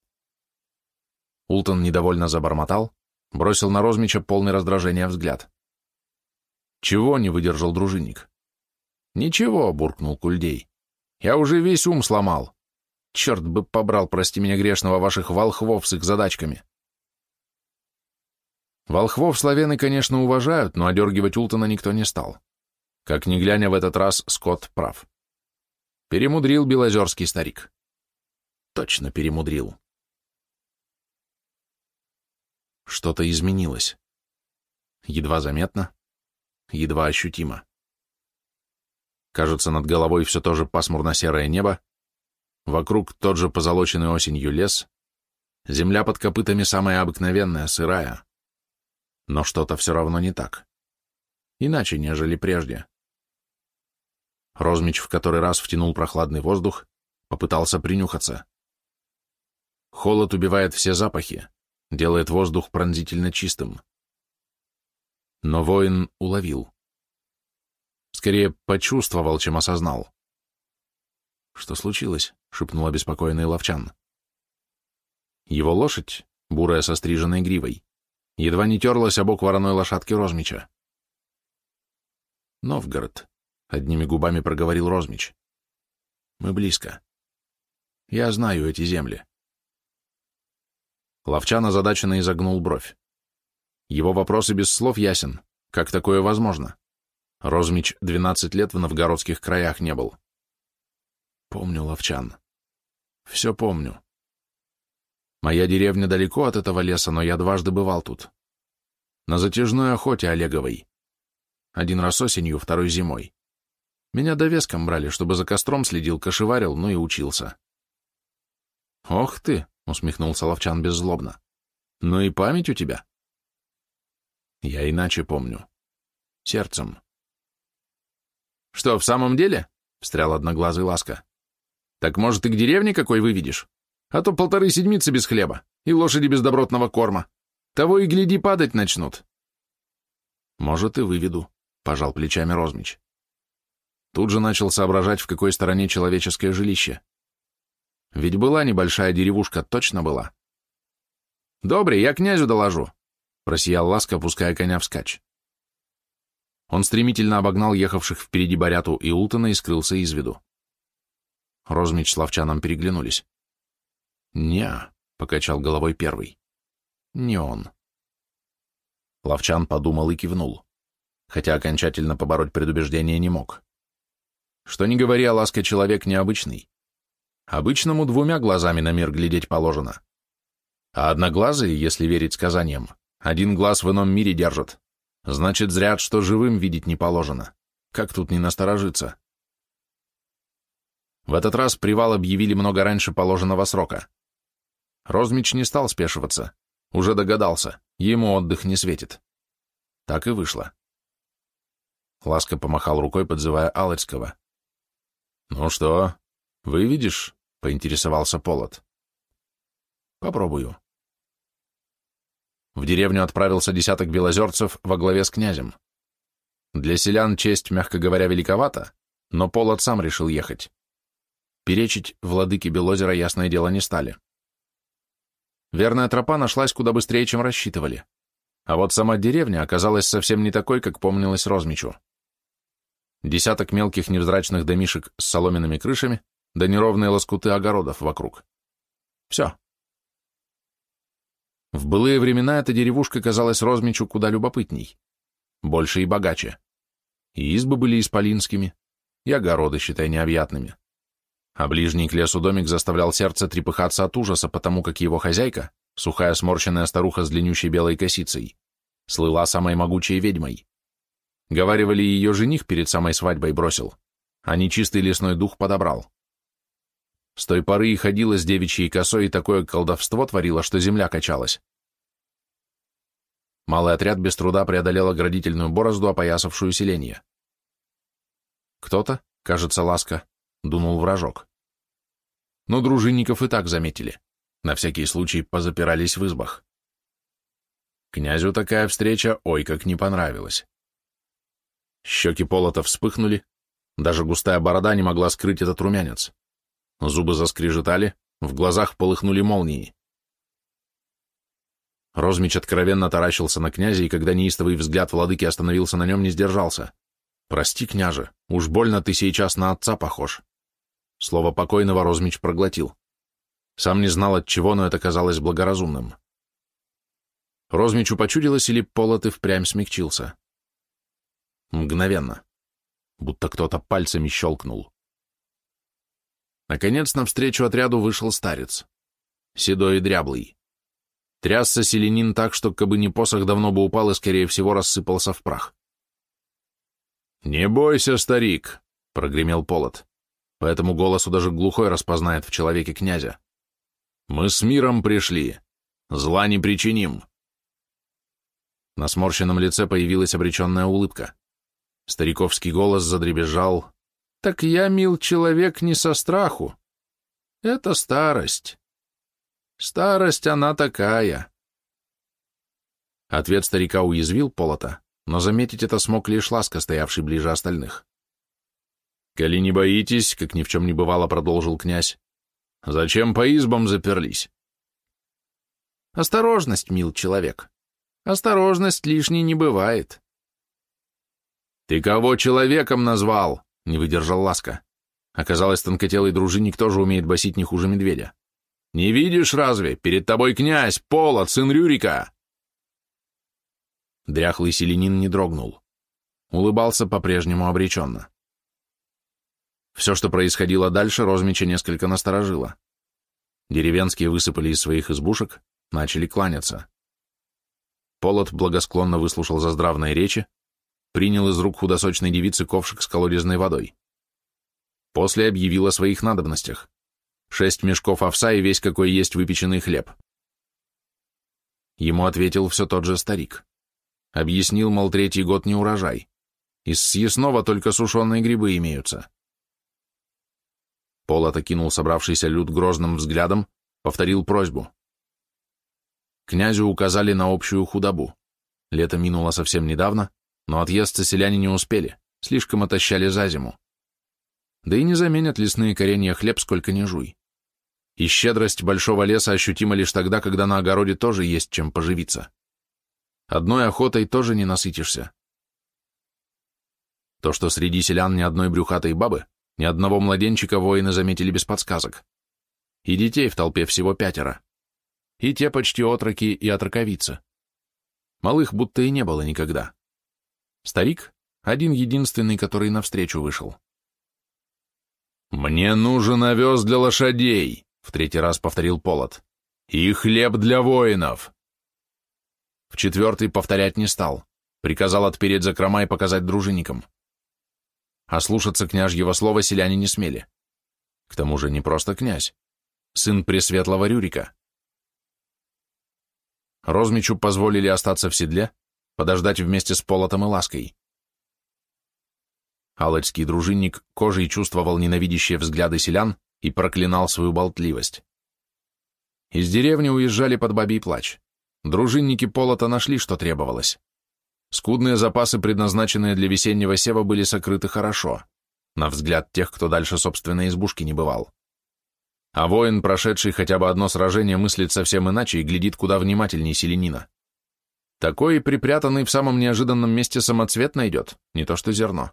Ултон недовольно забормотал, бросил на Розмича полный раздражения взгляд. «Чего?» — не выдержал дружинник. «Ничего», — буркнул Кульдей. «Я уже весь ум сломал. Черт бы побрал, прости меня грешного, ваших волхвов с их задачками». Волхвов славяны, конечно, уважают, но одергивать Ултона никто не стал. Как ни глядя, в этот раз Скотт прав. Перемудрил белозерский старик. Точно перемудрил. Что-то изменилось. Едва заметно, едва ощутимо. Кажется, над головой все то же пасмурно-серое небо, Вокруг тот же позолоченный осенью лес, земля под копытами самая обыкновенная, сырая. Но что-то все равно не так. Иначе, нежели прежде. Розмич в который раз втянул прохладный воздух, попытался принюхаться. Холод убивает все запахи, делает воздух пронзительно чистым. Но воин уловил. Скорее, почувствовал, чем осознал. «Что случилось?» — шепнул обеспокоенный Ловчан. Его лошадь, бурая со стриженной гривой, едва не терлась о бок вороной лошадки Розмича. «Новгород», — одними губами проговорил Розмич. «Мы близко. Я знаю эти земли». Ловчан озадаченно изогнул бровь. Его вопрос и без слов ясен. Как такое возможно? Розмич 12 лет в новгородских краях не был. Помню, Ловчан. Все помню. Моя деревня далеко от этого леса, но я дважды бывал тут. На затяжной охоте Олеговой. Один раз осенью, второй зимой. Меня довеском брали, чтобы за костром следил, кошеварил, ну и учился. «Ох ты!» — усмехнулся Ловчан беззлобно. «Ну и память у тебя?» «Я иначе помню. Сердцем». «Что, в самом деле?» — встрял одноглазый Ласка. «Так, может, и к деревне какой выведешь? А то 1,5 седмицы без хлеба, и лошади без добротного корма. Того и гляди, падать начнут». «Может, и выведу», — пожал плечами Розмич. Тут же начал соображать, в какой стороне человеческое жилище. Ведь была небольшая деревушка, точно была. «Добре, я князю доложу», — просиял Ласка, пуская коня вскачь. Он стремительно обогнал ехавших впереди Боряту и Ултона и скрылся из виду. Розмич с Ловчаном переглянулись. «Не-а», покачал головой первый. «Не он». Ловчан подумал и кивнул, хотя окончательно побороть предубеждение не мог. Что ни говори, а Ласка человек необычный. Обычному 2 глазами на мир глядеть положено. А одноглазые, если верить сказаниям, 1 глаз в ином мире держат. Значит, зря, что живым видеть не положено. Как тут не насторожиться? В этот раз привал объявили много раньше положенного срока. Розмич не стал спешиваться. Уже догадался, ему отдых не светит. Так и вышло. Ласка помахал рукой, подзывая Алочского. «Ну что, выведешь?» — поинтересовался Полот. «Попробую». В деревню отправился десяток белозерцев во главе с князем. Для селян честь, мягко говоря, великовата, но Полот сам решил ехать. Перечить владыке Белозера, ясное дело, не стали. Верная тропа нашлась куда быстрее, чем рассчитывали. А вот сама деревня оказалась совсем не такой, как помнилось Розмичу. Десяток мелких невзрачных домишек с соломенными крышами, да неровные лоскуты огородов вокруг. Все. В былые времена эта деревушка казалась Розмичу куда любопытней, больше и богаче. И избы были исполинскими, и огороды, считай, необъятными. А ближний к лесу домик заставлял сердце трепыхаться от ужаса, потому как его хозяйка, сухая сморщенная старуха с длиннющей белой косицей, слыла самой могучей ведьмой. Говаривали, ее жених перед самой свадьбой бросил, а нечистый лесной дух подобрал. С той поры и ходила с девичьей косой, и такое колдовство творило, что земля качалась. Малый отряд без труда преодолел оградительную борозду, опоясавшую селение. Кто-то, кажется, Ласка, дунул в рожок. Но дружинников и так заметили. На всякий случай позапирались в избах. Князю такая встреча ой как не понравилась. Щеки Полота вспыхнули, даже густая борода не могла скрыть этот румянец. Зубы заскрежетали, в глазах полыхнули молнии. Розмич откровенно таращился на князя, и когда неистовый взгляд владыки остановился на нем, не сдержался. «Прости, княже, уж больно ты сейчас на отца похож». Слово покойного Розмич проглотил. Сам не знал от чего, но это казалось благоразумным. Розмичу почудилось, или Полот и впрямь смягчился. Мгновенно. Будто кто-то пальцами щелкнул. Наконец навстречу отряду вышел старец. Седой и дряблый. Трясся селянин так, что кабы не посох, давно бы упал и, скорее всего, рассыпался в прах. «Не бойся, старик», — прогремел Полот. По этому голосу даже глухой распознает в человеке князя. «Мы с миром пришли. Зла не причиним». На сморщенном лице появилась обреченная улыбка. Стариковский голос задребезжал. «Так я, мил человек, не со страху. Это старость. Старость она такая». Ответ старика уязвил Полота, но заметить это смог лишь Ласка, стоявший ближе остальных. «Коли не боитесь, как ни в чем не бывало, — продолжил князь, — зачем по избам заперлись?» «Осторожность, мил человек. Осторожность лишней не бывает». «Ты кого человеком назвал?» — не выдержал Ласка. Оказалось, тонкотелый дружинник тоже умеет басить не хуже медведя. «Не видишь разве? Перед тобой князь, Полот, сын Рюрика!» Дряхлый селянин не дрогнул. Улыбался по-прежнему обреченно. Все, что происходило дальше, Розмича несколько насторожило. Деревенские высыпали из своих избушек, начали кланяться. Полот благосклонно выслушал заздравные речи, принял из рук худосочной девицы ковшик с колодезной водой. После объявил о своих надобностях. 6 мешков овса и весь какой есть выпеченный хлеб. Ему ответил все тот же старик. Объяснил, мол, 3-й год не урожай. Из съестного только сушеные грибы имеются. Полот окинул собравшийся люд грозным взглядом, повторил просьбу. Князю указали на общую худобу. Лето минуло совсем недавно, но отъесться селяне не успели, слишком отощали за зиму. Да и не заменят лесные коренья хлеб, сколько ни жуй. И щедрость большого леса ощутима лишь тогда, когда на огороде тоже есть чем поживиться. Одной охотой тоже не насытишься. То, что среди селян ни одной брюхатой бабы, ни одного младенчика воины заметили без подсказок. И детей в толпе всего 5. И те почти отроки и отроковицы. Малых будто и не было никогда. Старик — один-единственный, который навстречу вышел. «Мне нужен овес для лошадей», — в 3-й раз повторил Полот, — «и хлеб для воинов». В 4-й повторять не стал, приказал отпереть закрома и показать дружинникам. А слушаться княжьего слова селяне не смели. К тому же не просто князь, сын пресветлого Рюрика. Розмичу позволили остаться в седле, подождать вместе с Полотом и Лаской. Алочский дружинник кожей чувствовал ненавидящие взгляды селян и проклинал свою болтливость. Из деревни уезжали под бабий плач. Дружинники Полота нашли, что требовалось. Скудные запасы, предназначенные для весеннего сева, были сокрыты хорошо, на взгляд тех, кто дальше собственной избушки не бывал. А воин, прошедший хотя бы одно сражение, мыслит совсем иначе и глядит куда внимательней селянина. Такой и припрятанный в самом неожиданном месте самоцвет найдет, не то что зерно.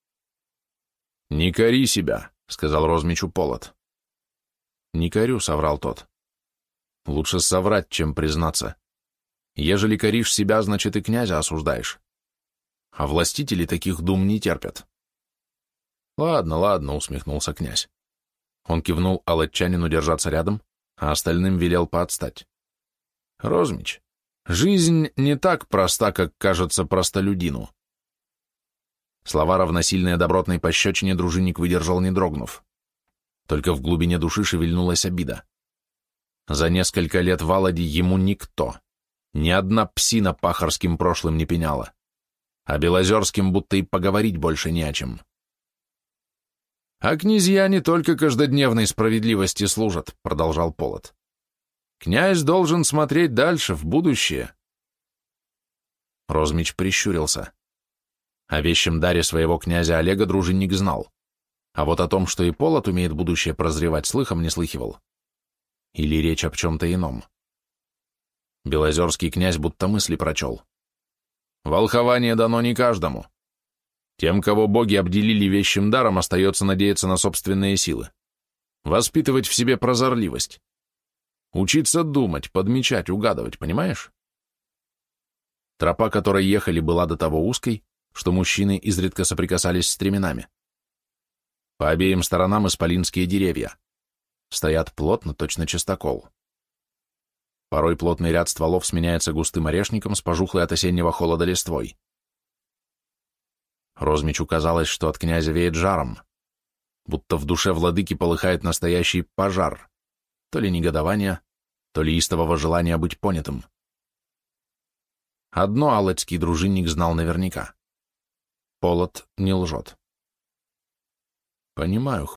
«Не кори себя», — сказал Розмичу Полот. «Не корю», — соврал тот. «Лучше соврать, чем признаться. Ежели коришь себя, значит и князя осуждаешь. А властители таких дум не терпят». «Ладно, ладно», — усмехнулся князь. Он кивнул алатчанину держаться рядом, а остальным велел поотстать. «Розмич, жизнь не так проста, как кажется простолюдину». Слова, равносильные добротной пощечине, дружинник выдержал, не дрогнув. Только в глубине души шевельнулась обида. За несколько лет в Аладе ему никто, ни одна псина пахарским прошлым не пеняла, а Белозерским будто и поговорить больше не о чем. «А князья не только каждодневной справедливости служат», — продолжал Полот. «Князь должен смотреть дальше, в будущее». Розмич прищурился. О вещем даре своего князя Олега дружинник знал, а вот о том, что и Полот умеет будущее прозревать, слыхом не слыхивал. Или речь об чем-то ином. Белозерский князь будто мысли прочел. «Волхование дано не каждому. Тем, кого боги обделили вещим даром, остается надеяться на собственные силы. Воспитывать в себе прозорливость. Учиться думать, подмечать, угадывать, понимаешь?» Тропа, которой ехали, была до того узкой, что мужчины изредка соприкасались с стременами. По обеим сторонам исполинские деревья. Стоят плотно, точно частокол. Порой плотный ряд стволов сменяется густым орешником с пожухлой от осеннего холода листвой. Розмичу казалось, что от князя веет жаром. будто в душе владыки полыхает настоящий пожар, то ли негодования, то ли истового желания быть понятым. Одно алладский дружинник знал наверняка. Полот не лжет. «Понимаю»,